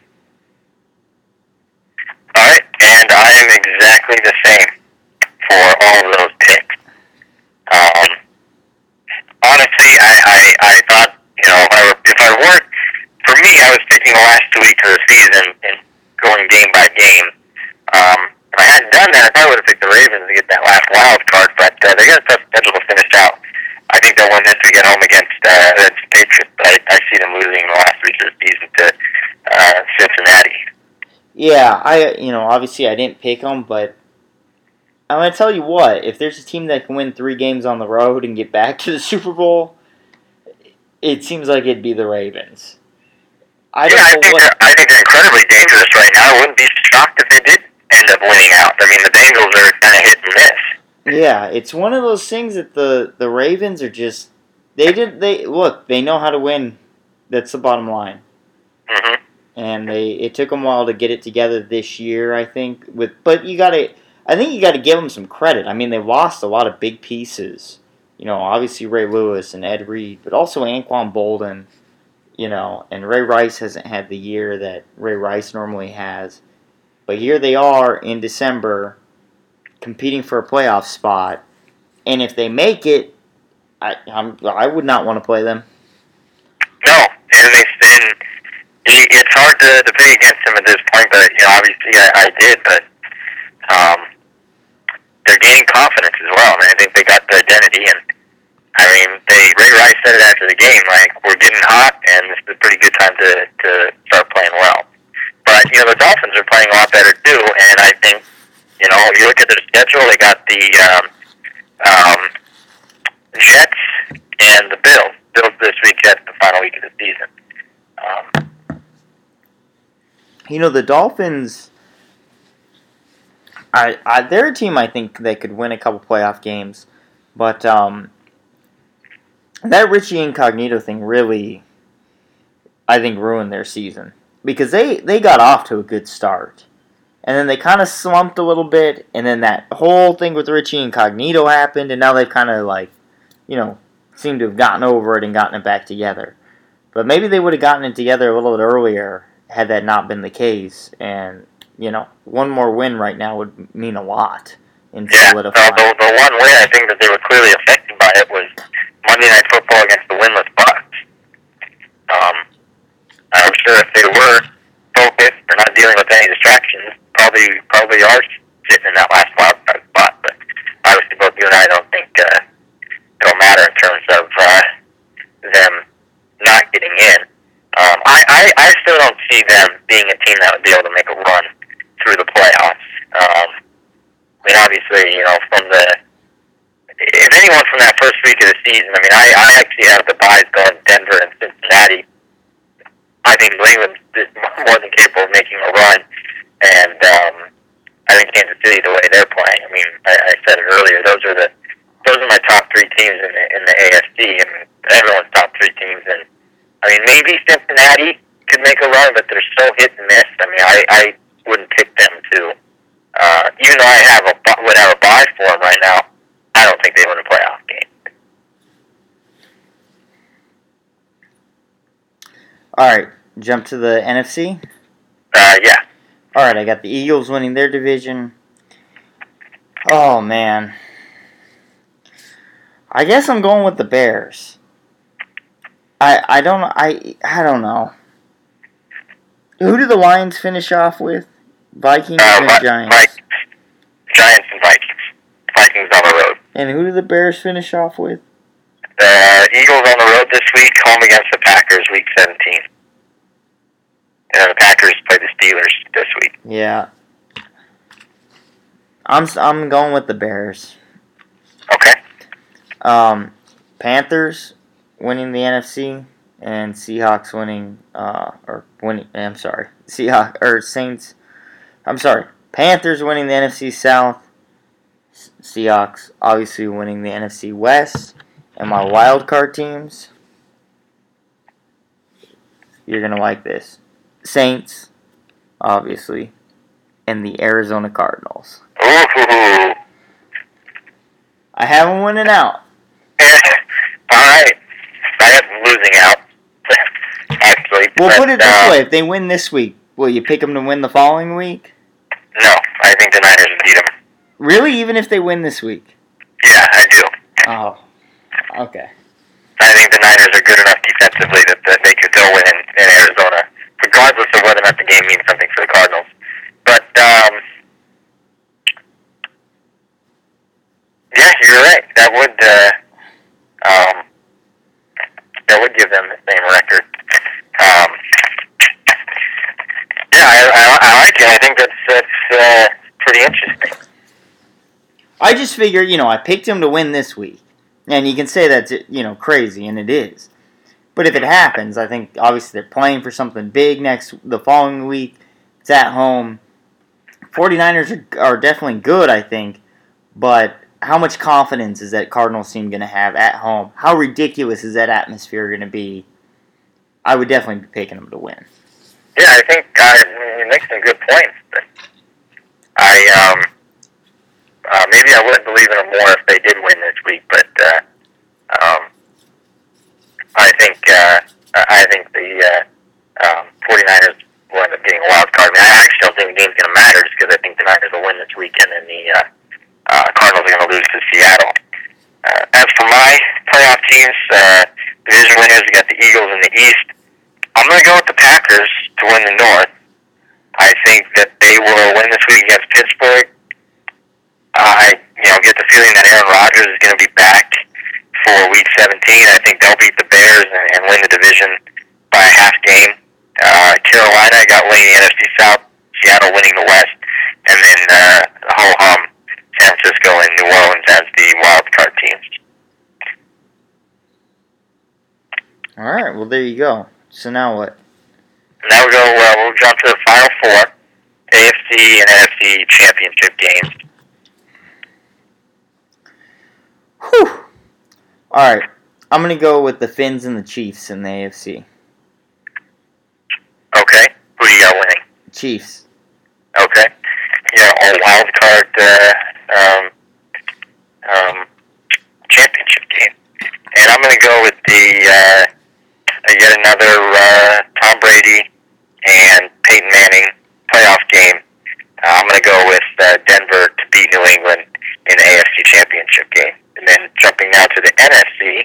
F: Alright, and I am exactly the same for all of those picks. Um, honestly, I, I, I thought, you know, if I, were, if I weren't, for me, I was picking the last two weeks of the season and going game by game. Um, if I hadn't done that, I probably would have picked the Ravens to get that last wild card, but uh, they got a tough schedule to finish out. I think they'll win this week at home against uh, the Patriots, but I, I see them losing in the last week of the season to uh, Cincinnati.
A: Yeah, I you know, obviously I didn't pick them, but I'm going to tell you what, if there's a team that can win three games on the road and get back to the Super Bowl, it seems like it'd be the Ravens. I
F: Yeah,
A: don't
F: I
A: know
F: think
A: what.
F: they're, I think they're incredibly dangerous right now. I wouldn't be shocked if they did end up winning out. I mean, the Bengals are kind of hit and miss.
A: Yeah, it's one of those things that the, the Ravens are just they did they look they know how to win. That's the bottom line,
F: Mm-hmm.
A: and they it took them a while to get it together this year. I think with but you got to I think you got to give them some credit. I mean, they lost a lot of big pieces. You know, obviously Ray Lewis and Ed Reed, but also Anquan Bolden. You know, and Ray Rice hasn't had the year that Ray Rice normally has. But here they are in December competing for a playoff spot. And if they make it, I I'm, I would not want to play them.
F: No, and they and it- it's hard to, to pay against them at this point. But you know, obviously I, I did. But um, they're gaining confidence as well. I mean, I think they got the identity and. I mean, they Ray Rice said it after the game, like, we're getting hot, and this is a pretty good time to, to start playing well. But, you know, the Dolphins are playing a lot better, too, and I think, you know, if you look at their schedule, they got the um, um, Jets and the Bills. Bills this week, Jets the final week of the season. Um,
A: You know, the Dolphins, I, I they're a team I think they could win a couple playoff games. But um, that Richie Incognito thing really, I think, ruined their season. Because they, they got off to a good start. And then they kind of slumped a little bit. And then that whole thing with Richie Incognito happened. And now they've kind of, like, you know, seemed to have gotten over it and gotten it back together. But maybe they would have gotten it together a little bit earlier had that not been the case. And, you know, one more win right now would mean a lot in
F: yeah,
A: solidifying.
F: uh, the, the one way I think that they were clearly affected by it was Monday Night Football against the winless Bucks. Um, I'm sure if they were focused or not dealing with any distractions, probably probably are sitting in that last wild card spot. But obviously, both you and I don't think uh, it'll matter in terms of uh, them not getting in. Um, I, I I still don't see them being a team that would be able to make a run through the playoffs. Um, I mean, obviously, you know, from the if anyone from that first week of the season, I mean, I, I actually have the buys going Denver and Cincinnati. I think New England is more than capable of making a run, and um, I think Kansas City, the way they're playing. I mean, I, I said it earlier; those are the those are my top three teams in the in the A F C, and everyone's top three teams. And I mean, maybe Cincinnati could make a run, but they're so hit and miss. I mean, I, I wouldn't pick them to, uh, even though I have a bu- would have a buy for them right now. I don't think they win a playoff game.
A: All right, jump to the N F C.
F: Uh, yeah.
A: All right, I got the Eagles winning their division. Oh, man. I guess I'm going with the Bears. I I don't I I don't know. Who did the Lions finish off with? Vikings
F: Uh,
A: and
F: Vi-
A: Giants.
F: Vi- Giants and Vikings. Vikings on the road.
A: And who did the Bears finish off with?
F: The Eagles on the road this week, home against the Packers, week seventeen. And the Packers play the Steelers this week.
A: Yeah. I'm s- I'm going with the Bears.
F: Okay.
A: Um, Panthers winning the N F C and Seahawks winning uh or winning I'm sorry. Seahawks or Saints I'm sorry. Panthers winning the N F C South. Seahawks obviously winning the N F C West. And my wild card teams, you're going to like this. Saints, obviously, and the Arizona Cardinals.
F: Ooh.
A: I have them winning out.
F: Alright. I have them losing out. Actually.
A: We'll
F: but,
A: put it this
F: uh,
A: way. If they win this week, will you pick them to win the following week?
F: No, I think the Niners will beat them.
A: Really? Even if they win this week?
F: Yeah, I do.
A: Oh, okay.
F: I think the Niners are good enough defensively that, that they could go win in, in Arizona, regardless of whether or not the game means something for the Cardinals. But, um, yeah, you're right. That would, uh, um, that would give them the same record. Um, yeah, I, I, I like it. I think that's, that's uh, pretty interesting.
A: I just figure, you know, I picked him to win this week. And you can say that's, you know, crazy, and it is. But if it happens, I think obviously they're playing for something big next the following week. It's at home. 49ers are, are definitely good, I think, but how much confidence is that Cardinals team going to have at home? How ridiculous is that atmosphere going to be? I would definitely be picking them to win.
F: Yeah, I think uh, you make some good points. But I um, uh, maybe I wouldn't believe in them more if they did win this week, but uh, um, I think uh, I think the uh, um, 49ers will end up getting a wild card. I mean, I actually don't think the game's going to matter just because I think the Niners will win this weekend and the uh, uh, Cardinals are going to lose to Seattle. Uh, as for my playoff teams, uh, division winners, we got the Eagles in the East. I'm going to go with the Packers to win the North. I think that they will win this week against Pittsburgh. I, you know, get the feeling that Aaron Rodgers is going to be back for Week seventeen. I think they'll beat the Bears and, and win the division by a half game. Uh, Carolina, I got winning the N F C South. Seattle winning the West, and then uh, the whole hum, San Francisco and New Orleans as the wild card teams.
A: All right, well, there you go. So now what?
F: Now we go. Uh, we'll jump to the final four: A F C and N F C championship games.
A: Whew. All right, I'm gonna go with the Finns and the Chiefs in the A F C.
F: Okay, who do you got winning?
A: Chiefs.
F: Okay, yeah, all wild card uh, um, um, championship game, and I'm gonna go with the uh, yet another uh, Tom Brady and Peyton Manning playoff game. Uh, I'm going to go with uh, Denver to beat New England in the A F C Championship game. And then jumping now to the N F C.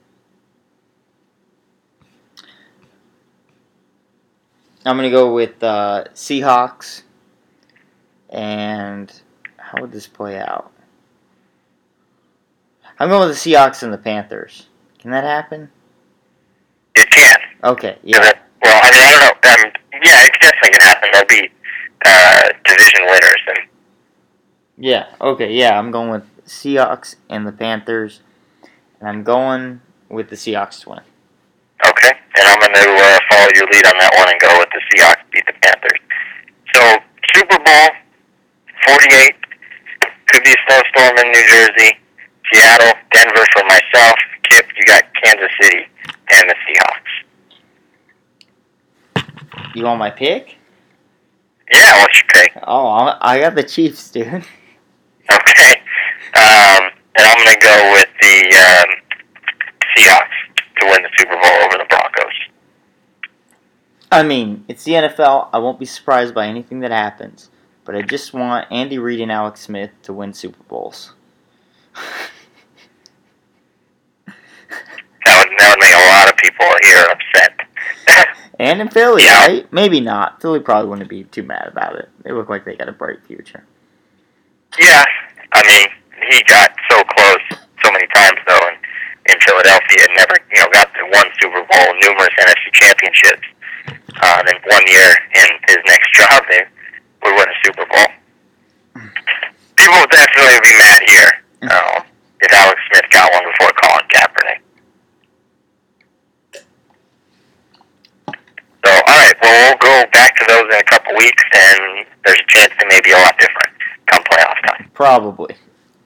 A: I'm going to go with uh, Seahawks. And how would this play out? I'm going with the Seahawks and the Panthers. Can that happen?
F: It can.
A: Okay, yeah.
F: That, well, I mean, I don't know. Um, yeah, it definitely can happen. They'll be uh, division winners. And
A: Yeah, okay, yeah. I'm going with Seahawks and the Panthers. And I'm going with the Seahawks to win.
F: Okay, and I'm going to uh, follow your lead on that one and go with the Seahawks to beat the Panthers. So, Super Bowl forty-eight. Could be a snowstorm in New Jersey. Seattle, Denver for myself. Kip, you got Kansas City and the Seahawks.
A: You want my pick?
F: Yeah, what's your pick?
A: Oh, I I got the Chiefs, dude.
F: Okay. Um, and I'm going to go with the um, Seahawks to win the Super Bowl over the Broncos.
A: I mean, it's the N F L. I won't be surprised by anything that happens. But I just want Andy Reid and Alex Smith to win Super Bowls.
F: That would, that would make a lot of people here upset.
A: And in Philly,
F: Yeah.
A: right? Maybe not. Philly probably wouldn't be too mad about it. They look like they got a bright future.
F: Yeah, I mean, he got so close so many times, though, in, in Philadelphia, and never, you know, got to one Super Bowl, numerous N F C championships. Uh, then one year in his next job, they would win a Super Bowl. People would definitely be mad here uh, if Alex Smith got one before Colin Kaepernick. So, all right, well, we'll go back to those in a couple weeks, and there's a chance they may be a lot different come playoff time.
A: Probably.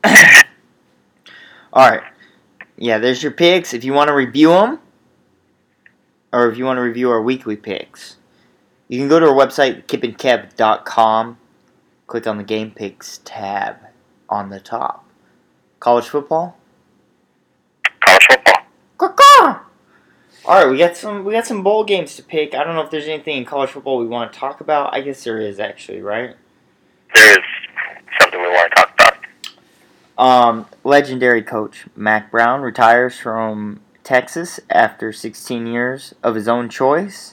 A: Alright. Yeah, there's your picks. If you want to review them, or if you want to review our weekly picks, you can go to our website, kip and kev dot com. Click on the Game Picks tab on the top. College football?
F: College football.
A: Caw-caw! All right, we got some we got some bowl games to pick. I don't know if there's anything in college football we want to talk about. I guess there is actually, right?
F: There is something we want to talk about.
A: Um, legendary coach Mac Brown retires from Texas after sixteen years of his own choice.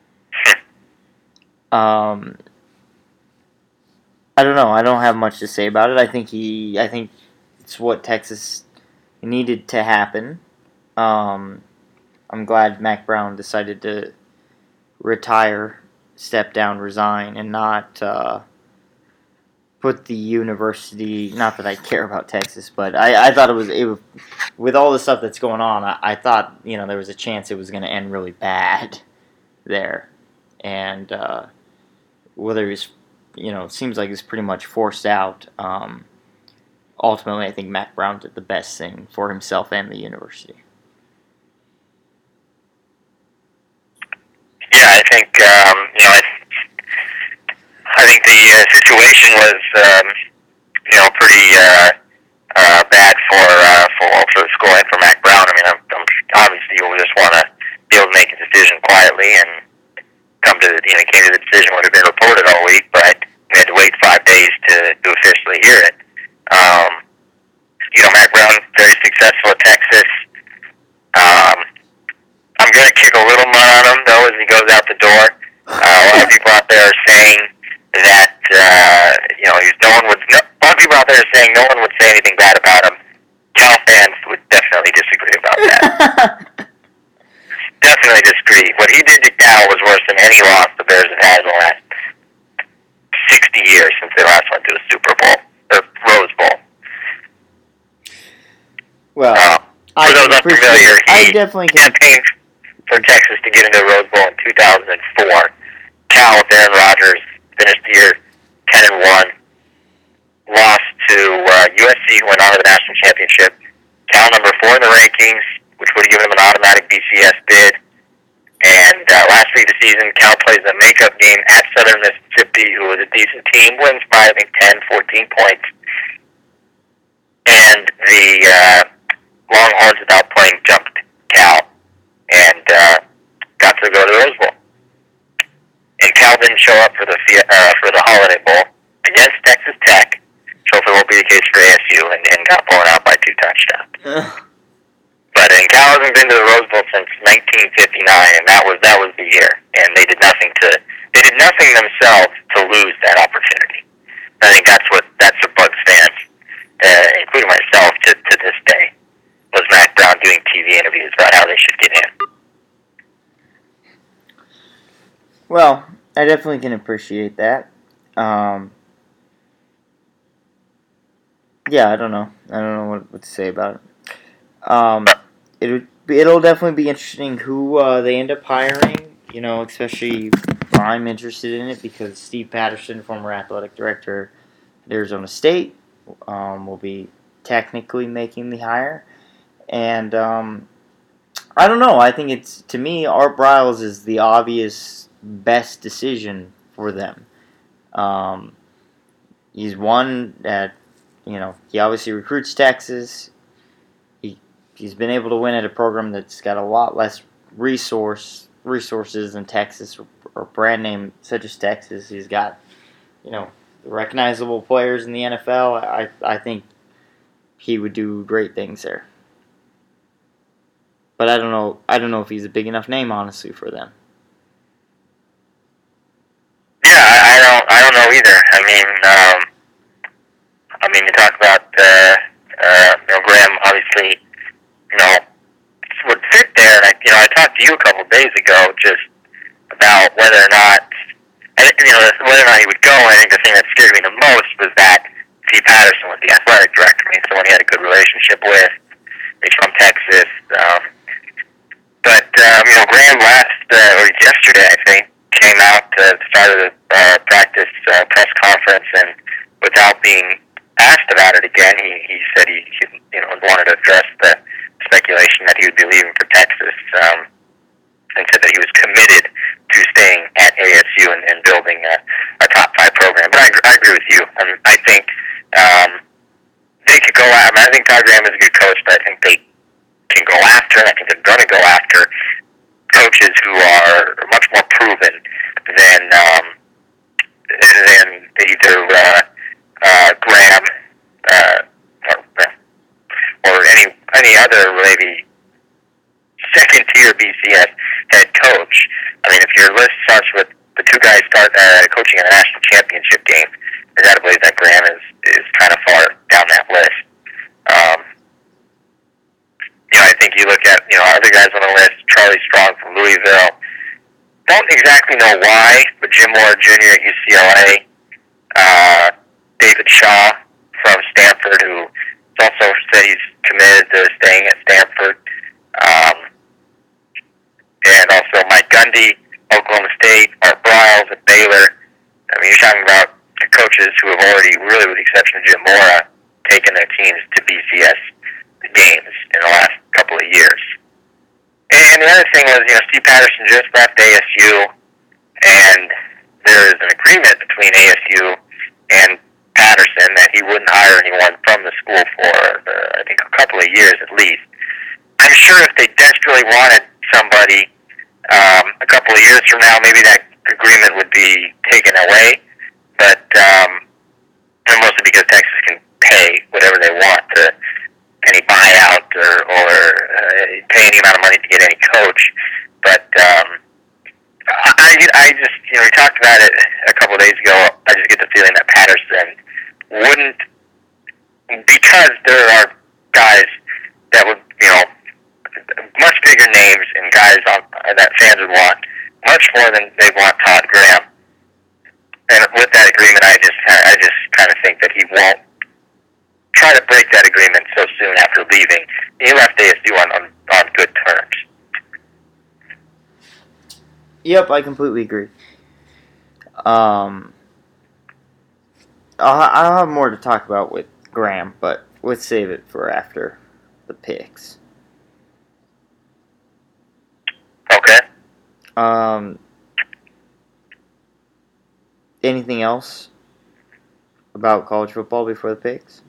A: Um, I don't know. I don't have much to say about it. I think he. I think it's what Texas needed to happen. Um, I'm glad Mac Brown decided to retire, step down, resign, and not uh, put the university. Not that I care about Texas, but I, I thought it was it was, with all the stuff that's going on. I, I thought you know there was a chance it was going to end really bad there, and uh, whether he's you know it seems like it's pretty much forced out. Um, ultimately, I think Mack Brown did the best thing for himself and the university.
F: Yeah, I think um, you know, I, I think the uh, situation was um, you know pretty uh, uh, bad for uh, for for the school and for Mack Brown. I mean, I'm, I'm obviously you just want to be able to make a decision quietly and come to the, you know came to the decision would have been reported all week, but we had to wait five days to to officially hear it. Um, you know, Mack Brown very successful at Texas. Um, I'm going to kick a little mud on him, though, as he goes out the door. Uh, a lot of people out there are saying that, uh, you know, he's, no one would, no, a lot of people out there are saying no one would say anything bad about him. Cal fans would definitely disagree about that. Definitely disagree. What he did to Cal was worse than any loss the Bears have had in the last sixty years since they last went to a Super Bowl, or Rose Bowl.
A: Well,
F: uh,
A: I
F: for those unfamiliar, he
A: I definitely can.
F: campaigned for Texas to get into the Rose Bowl in two thousand four. Cal with Aaron Rodgers finished the year ten and one. Lost to uh, U S C, who went on to the national championship. Cal number four in the rankings, which would have given him an automatic B C S bid. And uh, last week of the season, Cal plays a makeup game at Southern Mississippi, who was a decent team, wins by, I think, ten, fourteen points. And the uh, Longhorns, without playing, jumped Cal and uh, got to go to the Rose Bowl. And Cal didn't show up for the uh, for the Holiday Bowl against Texas Tech. Hopefully, won't be the case for A S U, and, and got blown out by two touchdowns.
A: Ugh.
F: But and Cal hasn't been to the Rose Bowl since nineteen fifty-nine, and that was that was the year. And they did nothing to they did nothing themselves to lose that opportunity. I think that's what that's what bugs fans, uh, including myself, to to this day. Was Mack Brown doing T V interviews about how they should get in?
A: Well, I definitely can appreciate that. Um, yeah, I don't know. I don't know what, what to say about it. Um, it would be, it'll definitely be interesting who uh, they end up hiring. You know, especially I'm interested in it because Steve Patterson, former athletic director at Arizona State, um, will be technically making the hire. And um, I don't know. I think it's, to me, Art Briles is the obvious best decision for them. Um, he's one that, you know, he obviously recruits Texas. He he's been able to win at a program that's got a lot less resource resources than Texas or, or brand name such as Texas. He's got, you know, recognizable players in the N F L. I I think he would do great things there. But I don't know. I don't know if he's a big enough name, honestly, for them.
F: Yeah, I, I don't. I don't know either. I mean, um, I mean, you talk about uh, uh, you know, Graham. Obviously, you know, would fit there. And I, you know, I talked to you a couple of days ago just about whether or not, I think, you know, whether or not he would go. I think the thing that scared me the most was that Steve Patterson was the athletic director. I mean, someone he had a good relationship with. He's from Texas. Um, But, um, you know, Graham last, uh, or yesterday, I think, came out at the start of the uh, practice uh, press conference, and without being asked about it again, he, he said he, he, you know, wanted to address the speculation that he would be leaving for Texas, um, and said that he was committed to staying at A S U and, and building a, a top five program. But I, I agree with you. I, mean, I think um, they could go out. I mean, I think Todd Graham is a good coach, but I think they can go after, and I think they're going to go after coaches who are much more proven than um, than either uh, uh, Graham uh, or, or any any other maybe second tier B C S head coach. I mean, if your list starts with the two guys start uh, coaching in a national championship game, I got to believe that Graham is is kind of far down that list. Um, You know, I think you look at, you know, other guys on the list, Charlie Strong from Louisville. Don't exactly know why, but Jim Moore Junior at U C L A, uh, David David Shaw from Stanford, who also said he's committed to staying at Stanford. Um, and also Mike Gundy, Oklahoma State, Art Briles at Baylor. I mean, you're talking about coaches who have already, really with the exception of Jim Mora, taken their teams to B C S games in the last couple of years. And the other thing was, you know, Steve Patterson just left A S U, and there is an agreement between A S U and Patterson that he wouldn't hire anyone from the school for, uh, I think, a couple of years at least. I'm sure if they desperately wanted somebody um, a couple of years from now, maybe that agreement would be taken away. But um, and mostly because Texas can pay whatever they want to any buyout or, or uh, pay any amount of money to get any coach. But um, I, I just, you know, we talked about it a couple of days ago. I just get the feeling that Patterson wouldn't, because there are guys that would, you know, much bigger names and guys on, that fans would want much more than they want Todd Graham. And with that agreement, I just, I just kind of think that he won't try to break that agreement so soon after leaving. He left A S U on, on, on good terms.
A: Yep, I completely agree. Um, I'll, I'll have more to talk about with Graham, but let's save it for after the picks.
F: Okay.
A: Um, anything else about college football before the picks?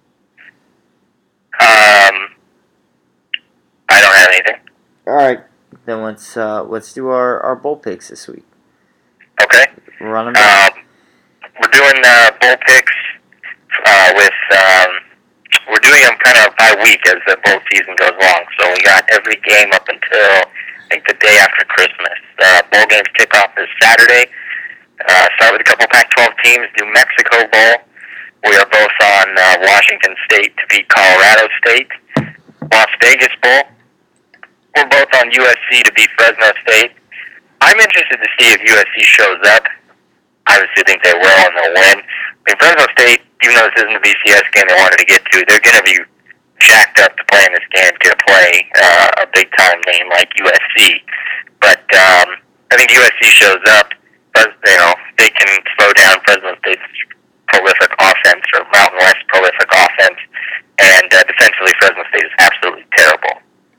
F: Um, I don't have anything.
A: All right, then let's uh, let's do our, our bowl picks this week.
F: Okay.
A: Run them down.
F: Um, we're doing uh, bowl picks uh, with um, we're doing them kind of by week as the bowl season goes along. So we got every game up until I think the day after Christmas. Uh, bowl games kick off this Saturday. Uh, start with a couple Pac twelve teams. New Mexico Bowl. We are both on uh, Washington State to beat Colorado State. Las Vegas Bowl. We're both on U S C to beat Fresno State. I'm interested to see if U S C shows up. I obviously think they will and they'll win. I mean, Fresno State, even though this isn't the B C S game they wanted to get to, they're going to be jacked up to play in this game to play uh, a big-time name like U S C. But um, I think U S C shows up. But, you know, they can slow down Fresno State's prolific offense or Mountain West prolific offense. And uh, defensively, Fresno State is absolutely terrible.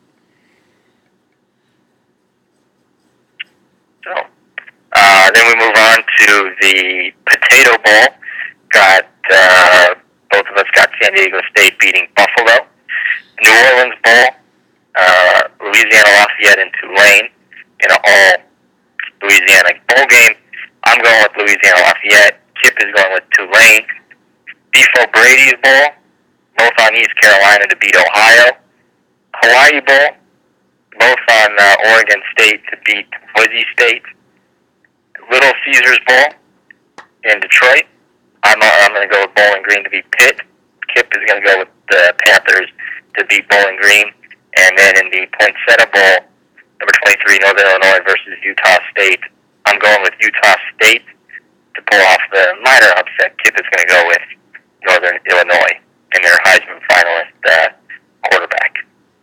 F: So, uh, then we move on to the Potato Bowl. Got, uh, both of us got San Diego State beating Buffalo. New Orleans Bowl, uh, Louisiana Lafayette and Tulane in an all-Louisiana bowl game. I'm going with Louisiana Lafayette. Kip is going with Tulane. Beef O'Brady's Bowl, both on East Carolina to beat Ohio. Hawaii Bowl, both on uh, Oregon State to beat Boise State. Little Caesars Bowl in Detroit. I'm, uh, I'm going to go with Bowling Green to beat Pitt. Kip is going to go with the Panthers to beat Bowling Green. And then in the Poinsettia Bowl, number twenty-three, Northern Illinois versus Utah State. I'm going with Utah State to pull off the minor upset. Kip is going to go with Northern Illinois in their Heisman finalist uh, quarterback.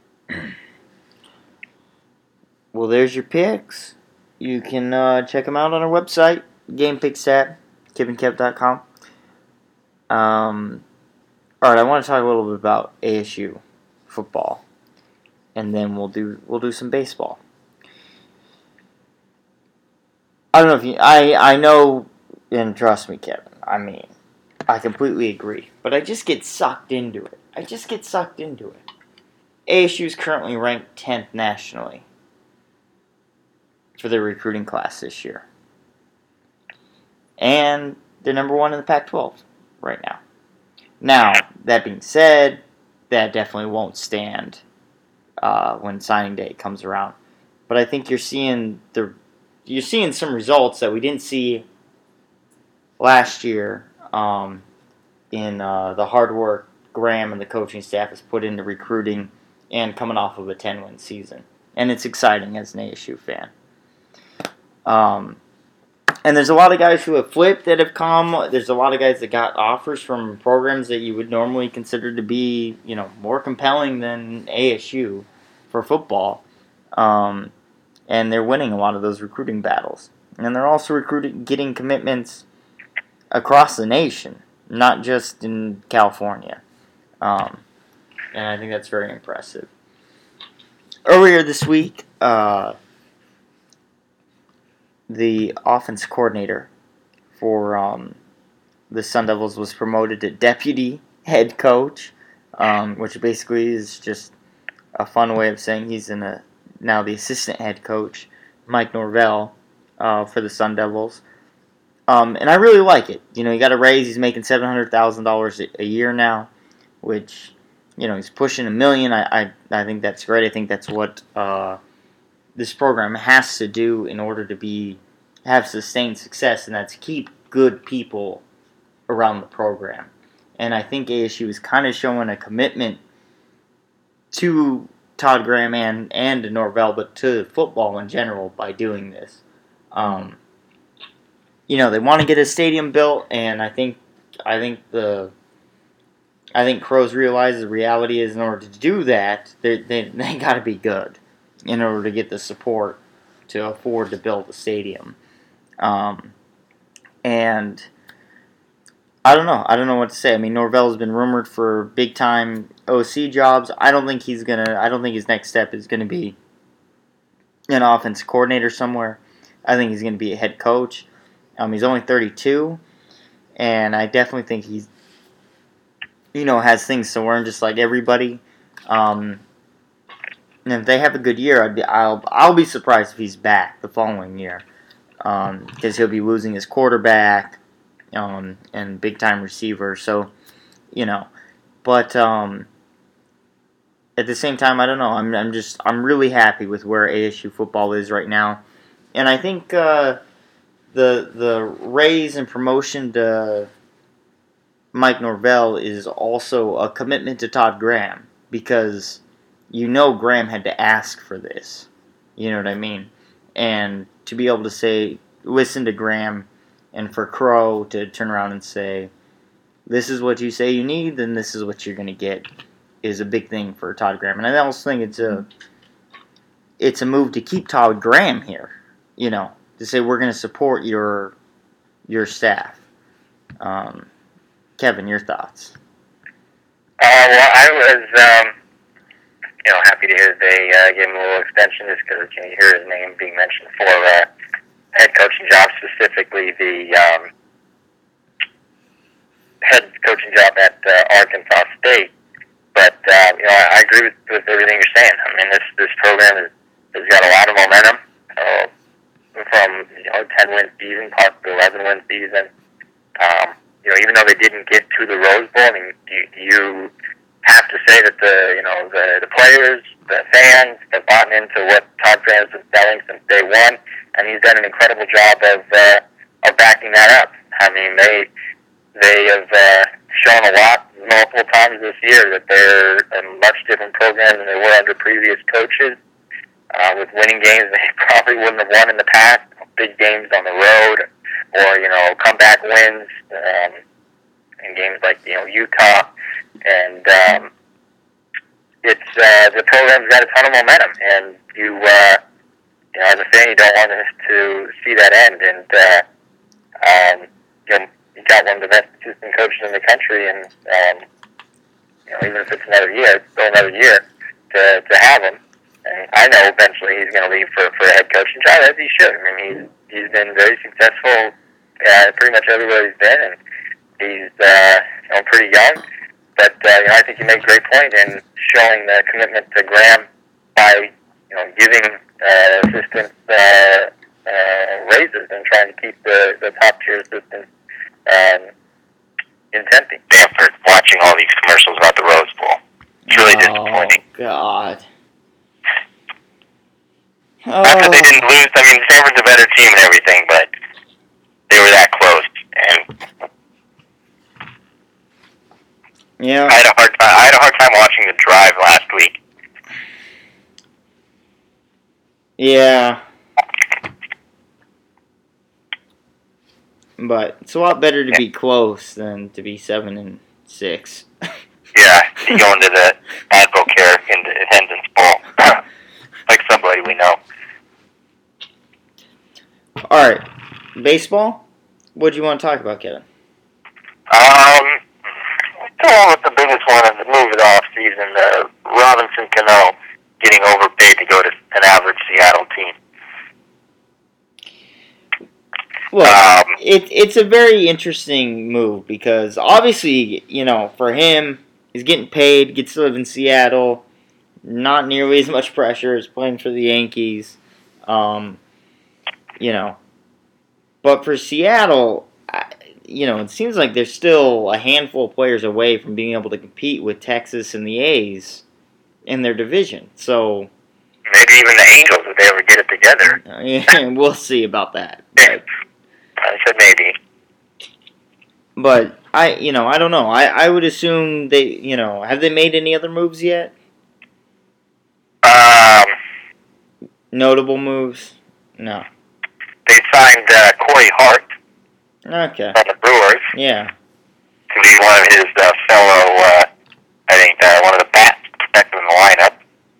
A: Well, there's your picks. You can uh, check them out on our website, Game Picks tab, kip and kev dot com. Um, all right, I want to talk a little bit about A S U football, and then we'll do we'll do some baseball. I don't know if you, I I know, and trust me, Kevin. I mean, I completely agree, but I just get sucked into it. I just get sucked into it. A S U is currently ranked tenth nationally for their recruiting class this year. And they're number one in the Pac twelve right now. Now, that being said, that definitely won't stand uh, when signing day comes around. But I think you're seeing the you're seeing some results that we didn't see last year um, in uh, the hard work Graham and the coaching staff has put into recruiting and coming off of a ten-win season. And it's exciting as an A S U fan. Um, And there's a lot of guys who have flipped that have come. There's a lot of guys that got offers from programs that you would normally consider to be, you know, more compelling than A S U for football. Um, and they're winning a lot of those recruiting battles. And they're also recruiting, getting commitments across the nation, not just in California. Um, and I think that's very impressive. Earlier this week, uh, the offense coordinator for um, the Sun Devils was promoted to deputy head coach, um, which basically is just a fun way of saying he's in a now the assistant head coach, Mike Norvell, uh, for the Sun Devils. Um, and I really like it. You know, he got a raise. He's making seven hundred thousand dollars a year now, which, you know, he's pushing a million. I, I, I think that's great. I think that's what uh, this program has to do in order to be have sustained success, and that's keep good people around the program. And I think A S U is kind of showing a commitment to Todd Graham and, and to Norvell, but to football in general by doing this. Um, you know, they want to get a stadium built, and I think I think the I think Crows realize the reality is in order to do that, they they, they got to be good in order to get the support to afford to build a stadium. Um, and I don't know. I don't know what to say. I mean, Norvell has been rumored for big time O C jobs. I don't think he's gonna. I don't think his next step is gonna be an offense coordinator somewhere. I think he's gonna be a head coach. Um, he's only thirty-two, and I definitely think he's, you know, has things to learn just like everybody. Um, and if they have a good year, I'd be, I'll I'll be surprised if he's back the following year, because um, he'll be losing his quarterback. Um, and big time receiver, so you know, but um, at the same time, I don't know. I'm I'm just I'm really happy with where A S U football is right now, and I think uh, the the raise and promotion to Mike Norvell is also a commitment to Todd Graham, because you know Graham had to ask for this, you know what I mean, and to be able to say listen to Graham. And for Crow to turn around and say, this is what you say you need, then this is what you're going to get, is a big thing for Todd Graham. And I also think it's a it's a move to keep Todd Graham here, you know, to say we're going to support your your staff. Um, Kevin, your thoughts?
F: Uh, well, I was, um, you know, happy to hear they uh, gave him a little extension just because you, know, you hear his name being mentioned for uh, head coaching job, specifically the um, head coaching job at uh, Arkansas State. But uh, you know, I, I agree with, with everything you're saying. I mean, this this program is, has got a lot of momentum uh, from you know ten win season, possibly eleven win season. Um, you know, even though they didn't get to the Rose Bowl, I mean, you, you have to say that the you know the the players, the fans have bought into what Todd Graham's been selling since day one. And he's done an incredible job of uh, of backing that up. I mean, they they have uh, shown a lot multiple times this year that they're a much different program than they were under previous coaches. Uh, with winning games they probably wouldn't have won in the past, big games on the road, or you know comeback wins um, in games like you know Utah. And um, it's uh, the program's got a ton of momentum, and you. Uh, You know, as a fan, you don't want to see that end, and uh, um, you know, you got one of the best assistant coaches in the country, and um, you know, even if it's another year, it's still another year to to have him. And I know eventually he's going to leave for for a head coaching job, as he should. I mean, he's he's been very successful uh, pretty much everywhere he's been, and he's uh, you know pretty young. But uh, you know, I think you make a great point in showing the commitment to Graham by you know giving. Uh, assistants uh, uh, raises and trying to keep the, the top tier assistants um, in tempting. Yeah, for watching all these commercials about the Rose Bowl. It's really
A: oh,
F: disappointing.
A: God. Oh.
F: Not that they didn't lose. I mean, Stanford's a better team and everything, but they were that close. And
A: yeah,
F: I had a hard time. I had a hard time watching the drive last week.
A: Yeah. But it's a lot better to be close than to be seven and six.
F: Yeah, you go into the Advocare into Hendon's Bowl, like somebody we know.
A: All right, baseball. What do you want to talk about, Kevin?
F: Um, go on with the biggest one of the move of the off season, uh, Robinson Cano getting overpaid to go to an average Seattle team.
A: Well,
F: Um,
A: it, it's a very interesting move because obviously, you know, for him, he's getting paid, gets to live in Seattle, not nearly as much pressure as playing for the Yankees, um, you know. But for Seattle, I, you know, it seems like there's still a handful of players away from being able to compete with Texas and the A's in their division. So
F: maybe even the Angels if they ever get it together.
A: uh, yeah, we'll see about that. But,
F: I said maybe.
A: but I, you know, I don't know. I, I would assume they, you know, have they made any other moves yet?
F: Um,
A: Notable moves? No.
F: they signed uh, Corey Hart
A: Okay.
F: from the Brewers
A: Yeah.
F: to be one of his uh, fellow, uh, I think, uh, one of the bats protected in the lineup.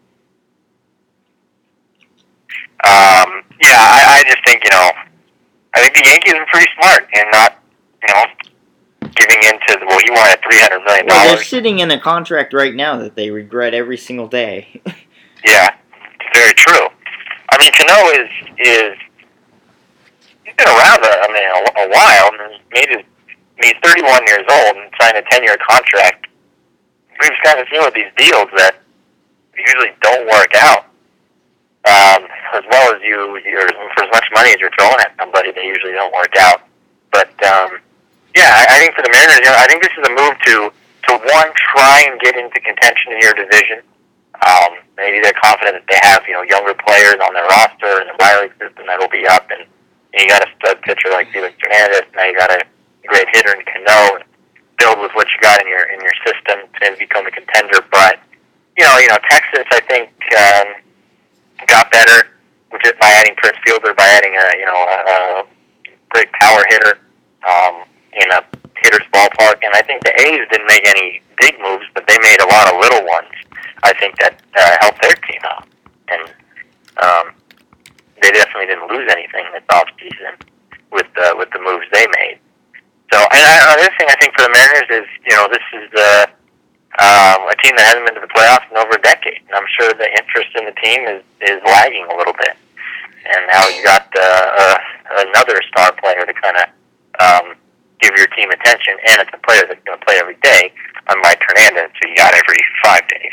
F: Um, yeah, I, I just think, you know, I think the Yankees are pretty smart in not, you know, giving in to, well, he wanted three hundred million dollars.
A: Well, they're sitting in a contract right now that they regret every single day.
F: Yeah, it's very true. I mean, Cano is, is he's been around, a, I mean, a, a while, and he's made his, he's thirty-one years old and signed a ten-year contract. We've kind of seen with these deals that usually don't work out. Um, as well as you, you're, for as much money as you're throwing at somebody, they usually don't work out. But, um, yeah, I, I think for the Mariners, you know, I think this is a move to, to one, try and get into contention in your division. Um, maybe they're confident that they have, you know, younger players on their roster and the minor league system that will be up, and you got a stud pitcher like Felix Hernandez, now you got a great hitter in Cano, and build with what you got in your in your system to become a contender. But you know, you know, Texas, I think, um, got better just by adding Prince Fielder, by adding a you know a, a great power hitter um, in a hitter's ballpark, and I think the A's didn't make any big moves, but they made a lot of little ones. I think that uh, helped their team out, and um, they definitely didn't lose anything this offseason with uh, with the moves they made. So, and I, another thing I think for the Mariners is, you know, this is uh, um, a team that hasn't been to the playoffs in over a decade, and I'm sure the interest in the team is, is lagging a little bit. And now you got uh, uh, another star player to kind of um, give your team attention, and it's a player that's going to play every day, unlike Hernandez, who you got every five days.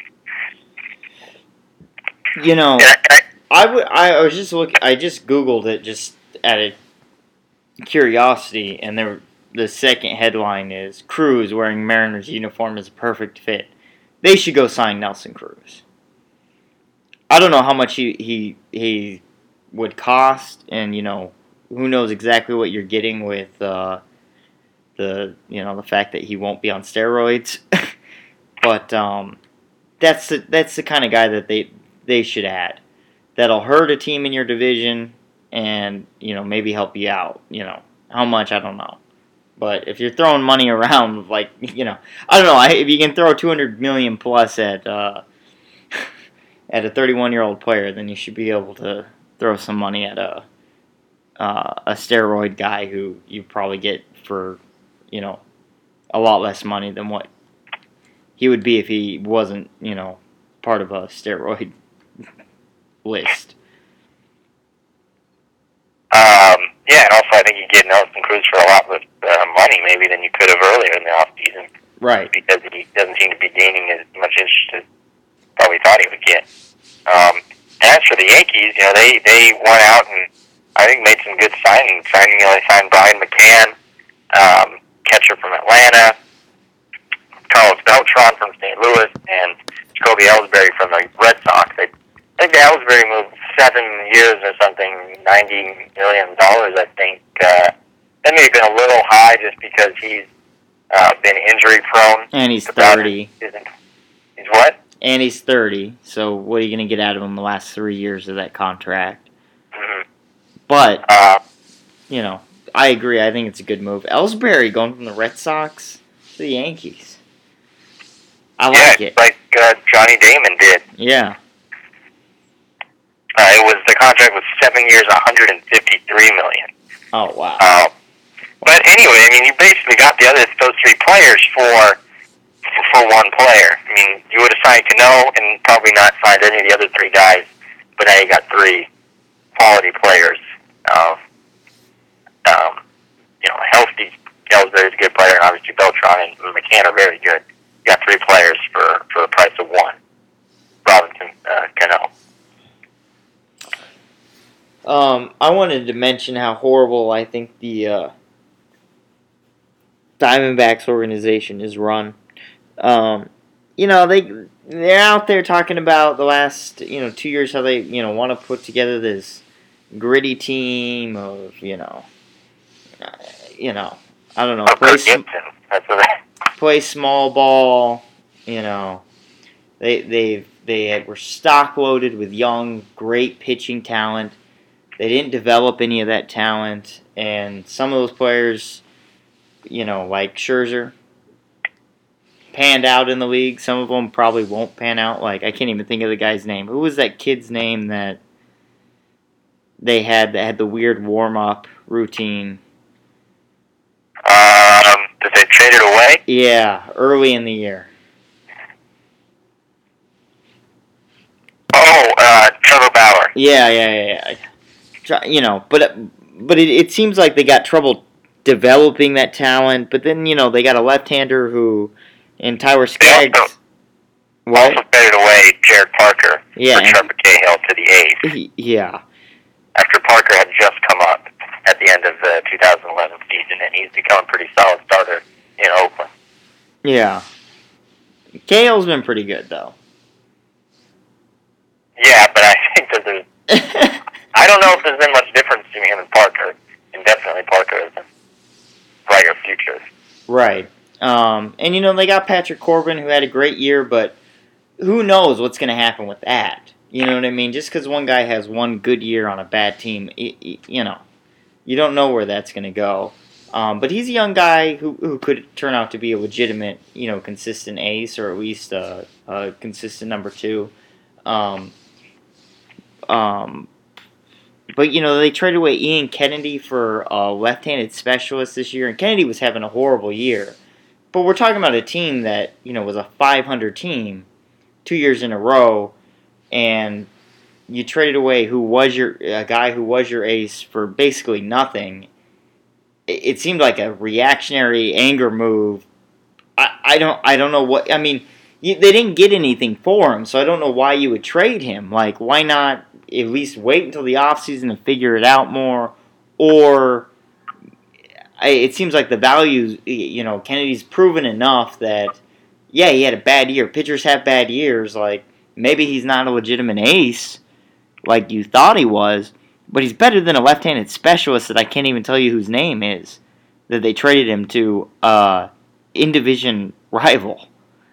A: You know,
F: And I,
A: I would. I was just looking. I just Googled it just out of curiosity, and there. The second headline is Cruz wearing Mariners uniform is a perfect fit. They should go sign Nelson Cruz. I don't know how much he he he would cost, and you know who knows exactly what you're getting with uh, the you know the fact that he won't be on steroids. But um, that's the, that's the kind of guy that they they should add. That'll hurt a team in your division, and you know maybe help you out. You know how much I don't know. But if you're throwing money around, like, you know, I don't know, if you can throw two hundred million dollars plus at uh, at a thirty-one-year-old player, then you should be able to throw some money at a uh, a steroid guy who you probably get for, you know, a lot less money than what he would be if he wasn't, you know, part of a steroid list.
F: Um, yeah, and also I think you get Nelson Cruz for a lot less uh, money maybe than you could have earlier in the offseason.
A: Right.
F: Because he doesn't seem to be gaining as much interest as probably thought he would get. Um, and as for the Yankees, you know, they, they went out and I think made some good signings. Signing, you know, they signed Brian McCann, um, catcher from Atlanta, Carlos Beltran from Saint Louis, and Jacoby Ellsbury from the Red Sox. They, I think the Ellsbury moved seven years or something, ninety million dollars, I think. Uh, that may have been a little high just because he's uh, been injury prone.
A: And he's thirty.
F: He's what?
A: And he's thirty, so what are you going to get out of him the last three years of that contract?
F: Mm-hmm.
A: But,
F: Uh,
A: you know, I agree. I think it's a good move. Ellsbury going from the Red Sox to the Yankees. I
F: yeah,
A: like it.
F: like uh, Johnny Damon did.
A: Yeah.
F: Uh, it was the contract was seven years, one hundred fifty-three million.
A: Oh wow.
F: Uh, but anyway, I mean, you basically got the other those three players for for one player. I mean, you would have signed Cano and probably not signed any of the other three guys, but now you got three quality players. Uh, um, you know, healthy Ellsbury's a good player, and obviously Beltran and McCann are very good. You got three players for, for the price of one. Robinson, uh, Cano.
A: Um, I wanted to mention how horrible I think the uh, Diamondbacks organization is run. Um, you know, they they're out there talking about the last you know two years how they you know want to put together this gritty team of you know, uh, you know I don't know
F: Oh,
A: play
F: Kirk
A: sm-
F: Gibson. That's what they,
A: play small ball. You know, they they they had, were stock loaded with young, great pitching talent. They didn't develop any of that talent, and some of those players, you know, like Scherzer, panned out in the league. Some of them probably won't pan out. Like, I can't even think of the guy's name. Who was that kid's name that they had that had the weird warm-up routine?
F: um, did they trade it away?
A: Yeah, early in the year.
F: Oh, uh, Trevor Bauer.
A: Yeah, yeah, yeah, yeah. Try- You know, but but it, it seems like they got trouble developing that talent. But then, you know, they got a left-hander who, in Tyler Skaggs.
F: also-
A: What?
F: Also traded away Jared Parker
A: Yeah,
F: for
A: and-
F: Trevor Cahill to the A's
A: He- Yeah.
F: after Parker had just come up at the end of the two thousand eleven season, and he's become a pretty solid starter in Oakland.
A: Yeah. Cahill's been pretty good, though.
F: Yeah, but I think that there's... I don't know if there's been much difference between him and Parker, and definitely Parker has a brighter future.
A: Right. Um, and, you know, they got Patrick Corbin, who had a great year, but who knows what's going to happen with that? You know what I mean? Just because one guy has one good year on a bad team, it, it, you know, you don't know where that's going to go. Um, but he's a young guy who, who could turn out to be a legitimate, you know, consistent ace, or at least a, a consistent number two. Um, um, but, you know, they traded away Ian Kennedy for a left-handed specialist this year, and Kennedy was having a horrible year. But we're talking about a team that, you know, was a five hundred team two years in a row, and you traded away who was your a guy who was your ace for basically nothing. It, it seemed like a reactionary anger move. I, I don't I don't know what I mean. You, they didn't get anything for him, so I don't know why you would trade him. Like, why not at least wait until the offseason and figure it out more, or I, it seems like the value, you know, Kennedy's proven enough that, yeah, he had a bad year. Pitchers have bad years. Like, maybe he's not a legitimate ace like you thought he was, but he's better than a left-handed specialist that I can't even tell you whose name is, that they traded him to uh, in-division rival.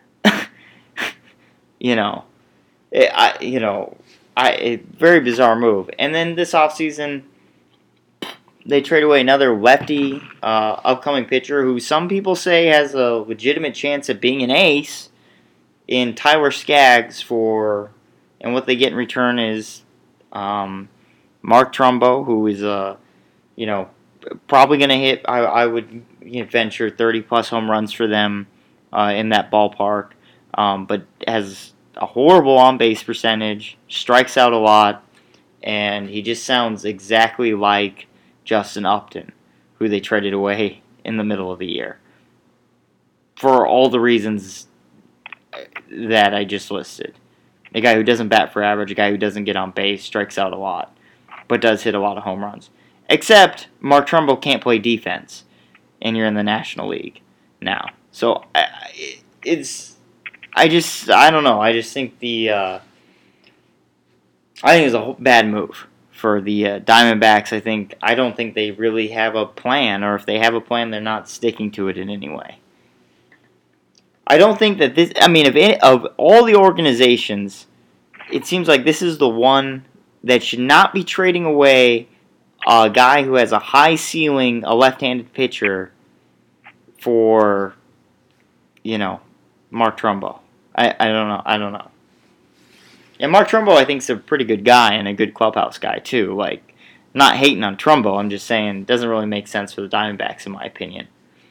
A: you know, it, I, you know, I, a very bizarre move. And then this offseason, they trade away another lefty uh, upcoming pitcher who some people say has a legitimate chance of being an ace in Tyler Skaggs for, and what they get in return is um, Mark Trumbo, who is uh, you know probably going to hit. I, I would you know, venture thirty plus home runs for them uh, in that ballpark, um, but has a horrible on base percentage, strikes out a lot, and he just sounds exactly like Justin Upton, who they traded away in the middle of the year. For all the reasons that I just listed. A guy who doesn't bat for average, a guy who doesn't get on base, strikes out a lot, but does hit a lot of home runs. Except Mark Trumbo can't play defense, and you're in the National League now. So it's, I just, I don't know. I just think the, uh, I think it's a bad move for the uh, Diamondbacks. I think I don't think they really have a plan, or if they have a plan, they're not sticking to it in any way. I don't think that this. I mean, of any, of all the organizations, it seems like this is the one that should not be trading away a guy who has a high ceiling, a left-handed pitcher for, you know, Mark Trumbo. I, I don't know. I don't know. And Mark Trumbo, I think, is a pretty good guy and a good clubhouse guy, too. Like, not hating on Trumbo. I'm just saying it doesn't really make sense for the Diamondbacks, in my opinion.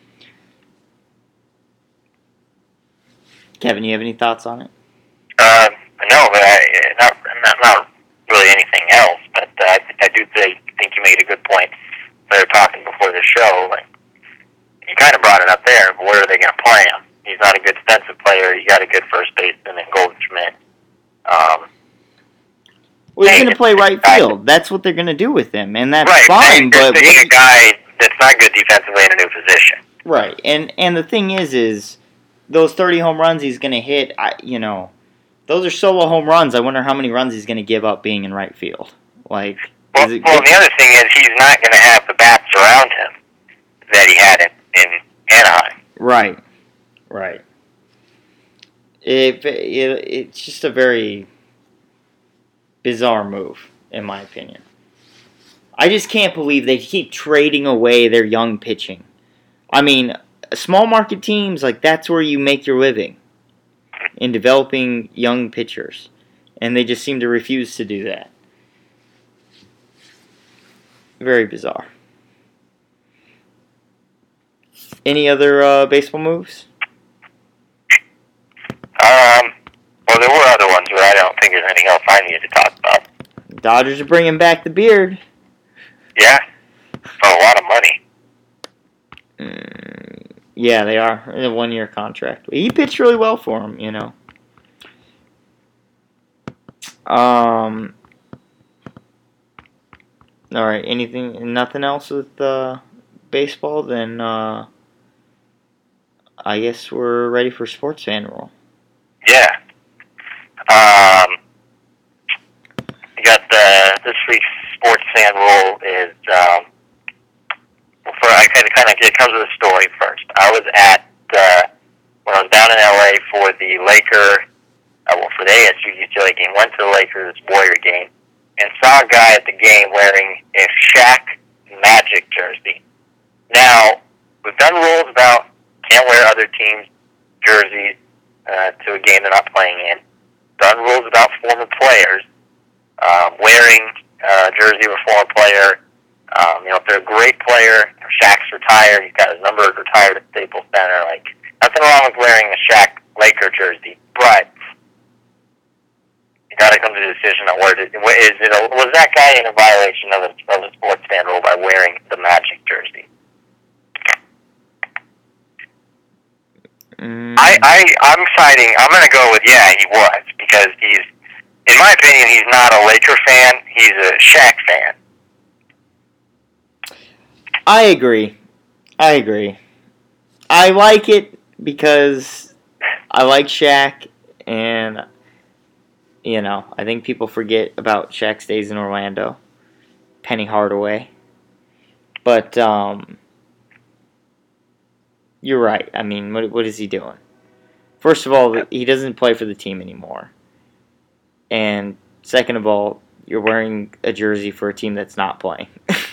A: Kevin, you have any thoughts on it?
F: Uh, no, but I, not, not not really anything else. But uh, I, I do think, think you made a good point. We were talking before the show. Like, you kind of brought it up there. But where are they going to play him? He's not a good defensive player. You got a good first baseman in Goldschmidt. Um,
A: well, he's going to play right field. That's what they're going to do with him, and that's
F: right,
A: fine.
F: They're
A: but
F: taking a guy that's not good defensively in a new position.
A: Right, and and the thing is, is those thirty home runs he's going to hit. I, you know, those are solo home runs. I wonder how many runs he's going to give up being in right field. Like,
F: well,
A: is it,
F: well, the other thing is he's not going to have the bats around him that he had in, in Anaheim.
A: Right, right. It, it it's just a very bizarre move, in my opinion. I just can't believe they keep trading away their young pitching. I mean, small market teams, like, that's where you make your living, in developing young pitchers. And they just seem to refuse to do that. Very bizarre. Any other uh, baseball moves?
F: Um, well, there were other ones, but I don't think there's anything else I need to talk about.
A: Dodgers are bringing back the beard.
F: Yeah, for a lot of money.
A: Mm, yeah, they are. In a one-year contract. He pitched really well for him, you know. Um. All right. Anything? Nothing else with uh, baseball? Then uh, I guess we're ready for Sports Fan Roll.
F: Yeah. Um. You got the this week's Sports Fan Roll is um. For I kind of kind of it comes with a story first. I was at uh, when I was down in L A for the Laker, uh, well for the A S U U C L A game. Went to the Lakers Warrior game and saw a guy at the game wearing a Shaq Magic jersey. Now we've done rules about can't wear other teams' jerseys uh, to a game they're not playing in. Done rules about former players um, wearing uh, a jersey of a former player. Um, you know, if they're a great player, if Shaq's retired, he's got his number retired at Staples Center, like, nothing wrong with wearing a Shaq Laker jersey, but you gotta come to the decision on where to, is it a, was that guy in a violation of a, of a sports fan rule by wearing the Magic jersey?
A: Mm.
F: I, I, I'm siding, I'm gonna go with, yeah, he was, because he's, in my opinion, he's not a Laker fan, he's a Shaq fan.
A: I agree. I agree. I like it because I like Shaq, and, you know, I think people forget about Shaq's days in Orlando. Penny Hardaway. But, um, you're right. I mean, what what is he doing? First of all, he doesn't play for the team anymore. And second of all, you're wearing a jersey for a team that's not playing.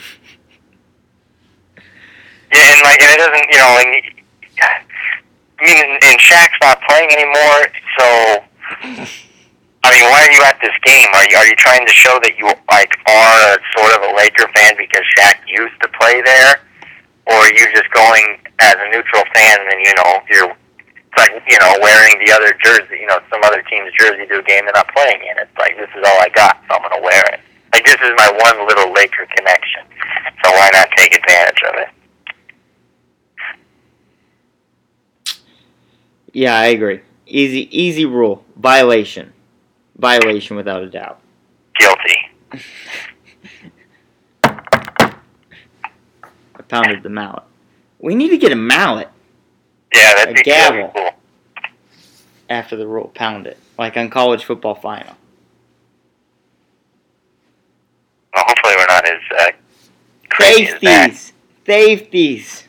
F: Yeah, and like, and it doesn't, you know, and I mean, and Shaq's not playing anymore, so I mean, why are you at this game? Are you are you trying to show that you like are sort of a Laker fan because Shaq used to play there, or are you just going as a neutral fan and then you know you're it's like you know wearing the other jersey, you know, some other team's jersey to a game they're not playing in? It's like this is all I got, so I'm gonna wear it. Like this is my one little Laker connection, so why not take advantage of it?
A: Yeah, I agree. Easy, easy rule. Violation. Violation without a doubt.
F: Guilty.
A: I pounded the mallet. We need to get a mallet
F: Yeah, that'd
A: A
F: be
A: gavel.
F: really cool.
A: after the rule. Pound it. Like on college football final.
F: Well, hopefully we're not as uh, crazy as that.
A: Safeties. Safeties.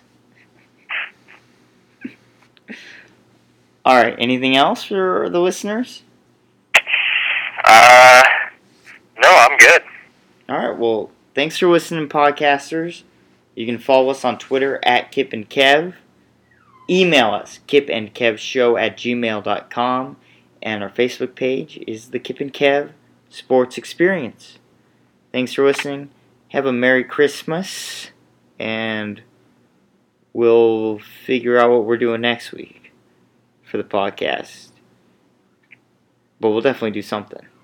A: Alright, anything else for the listeners?
F: Uh, no, I'm good.
A: Alright, well, thanks for listening, podcasters. You can follow us on Twitter at Kip and Kev. Email us, kipandkevshow at gmail dot com. And our Facebook page is the Kip and Kev Sports Experience. Thanks for listening. Have a Merry Christmas. And we'll figure out what we're doing next week for the podcast. But we'll definitely do something.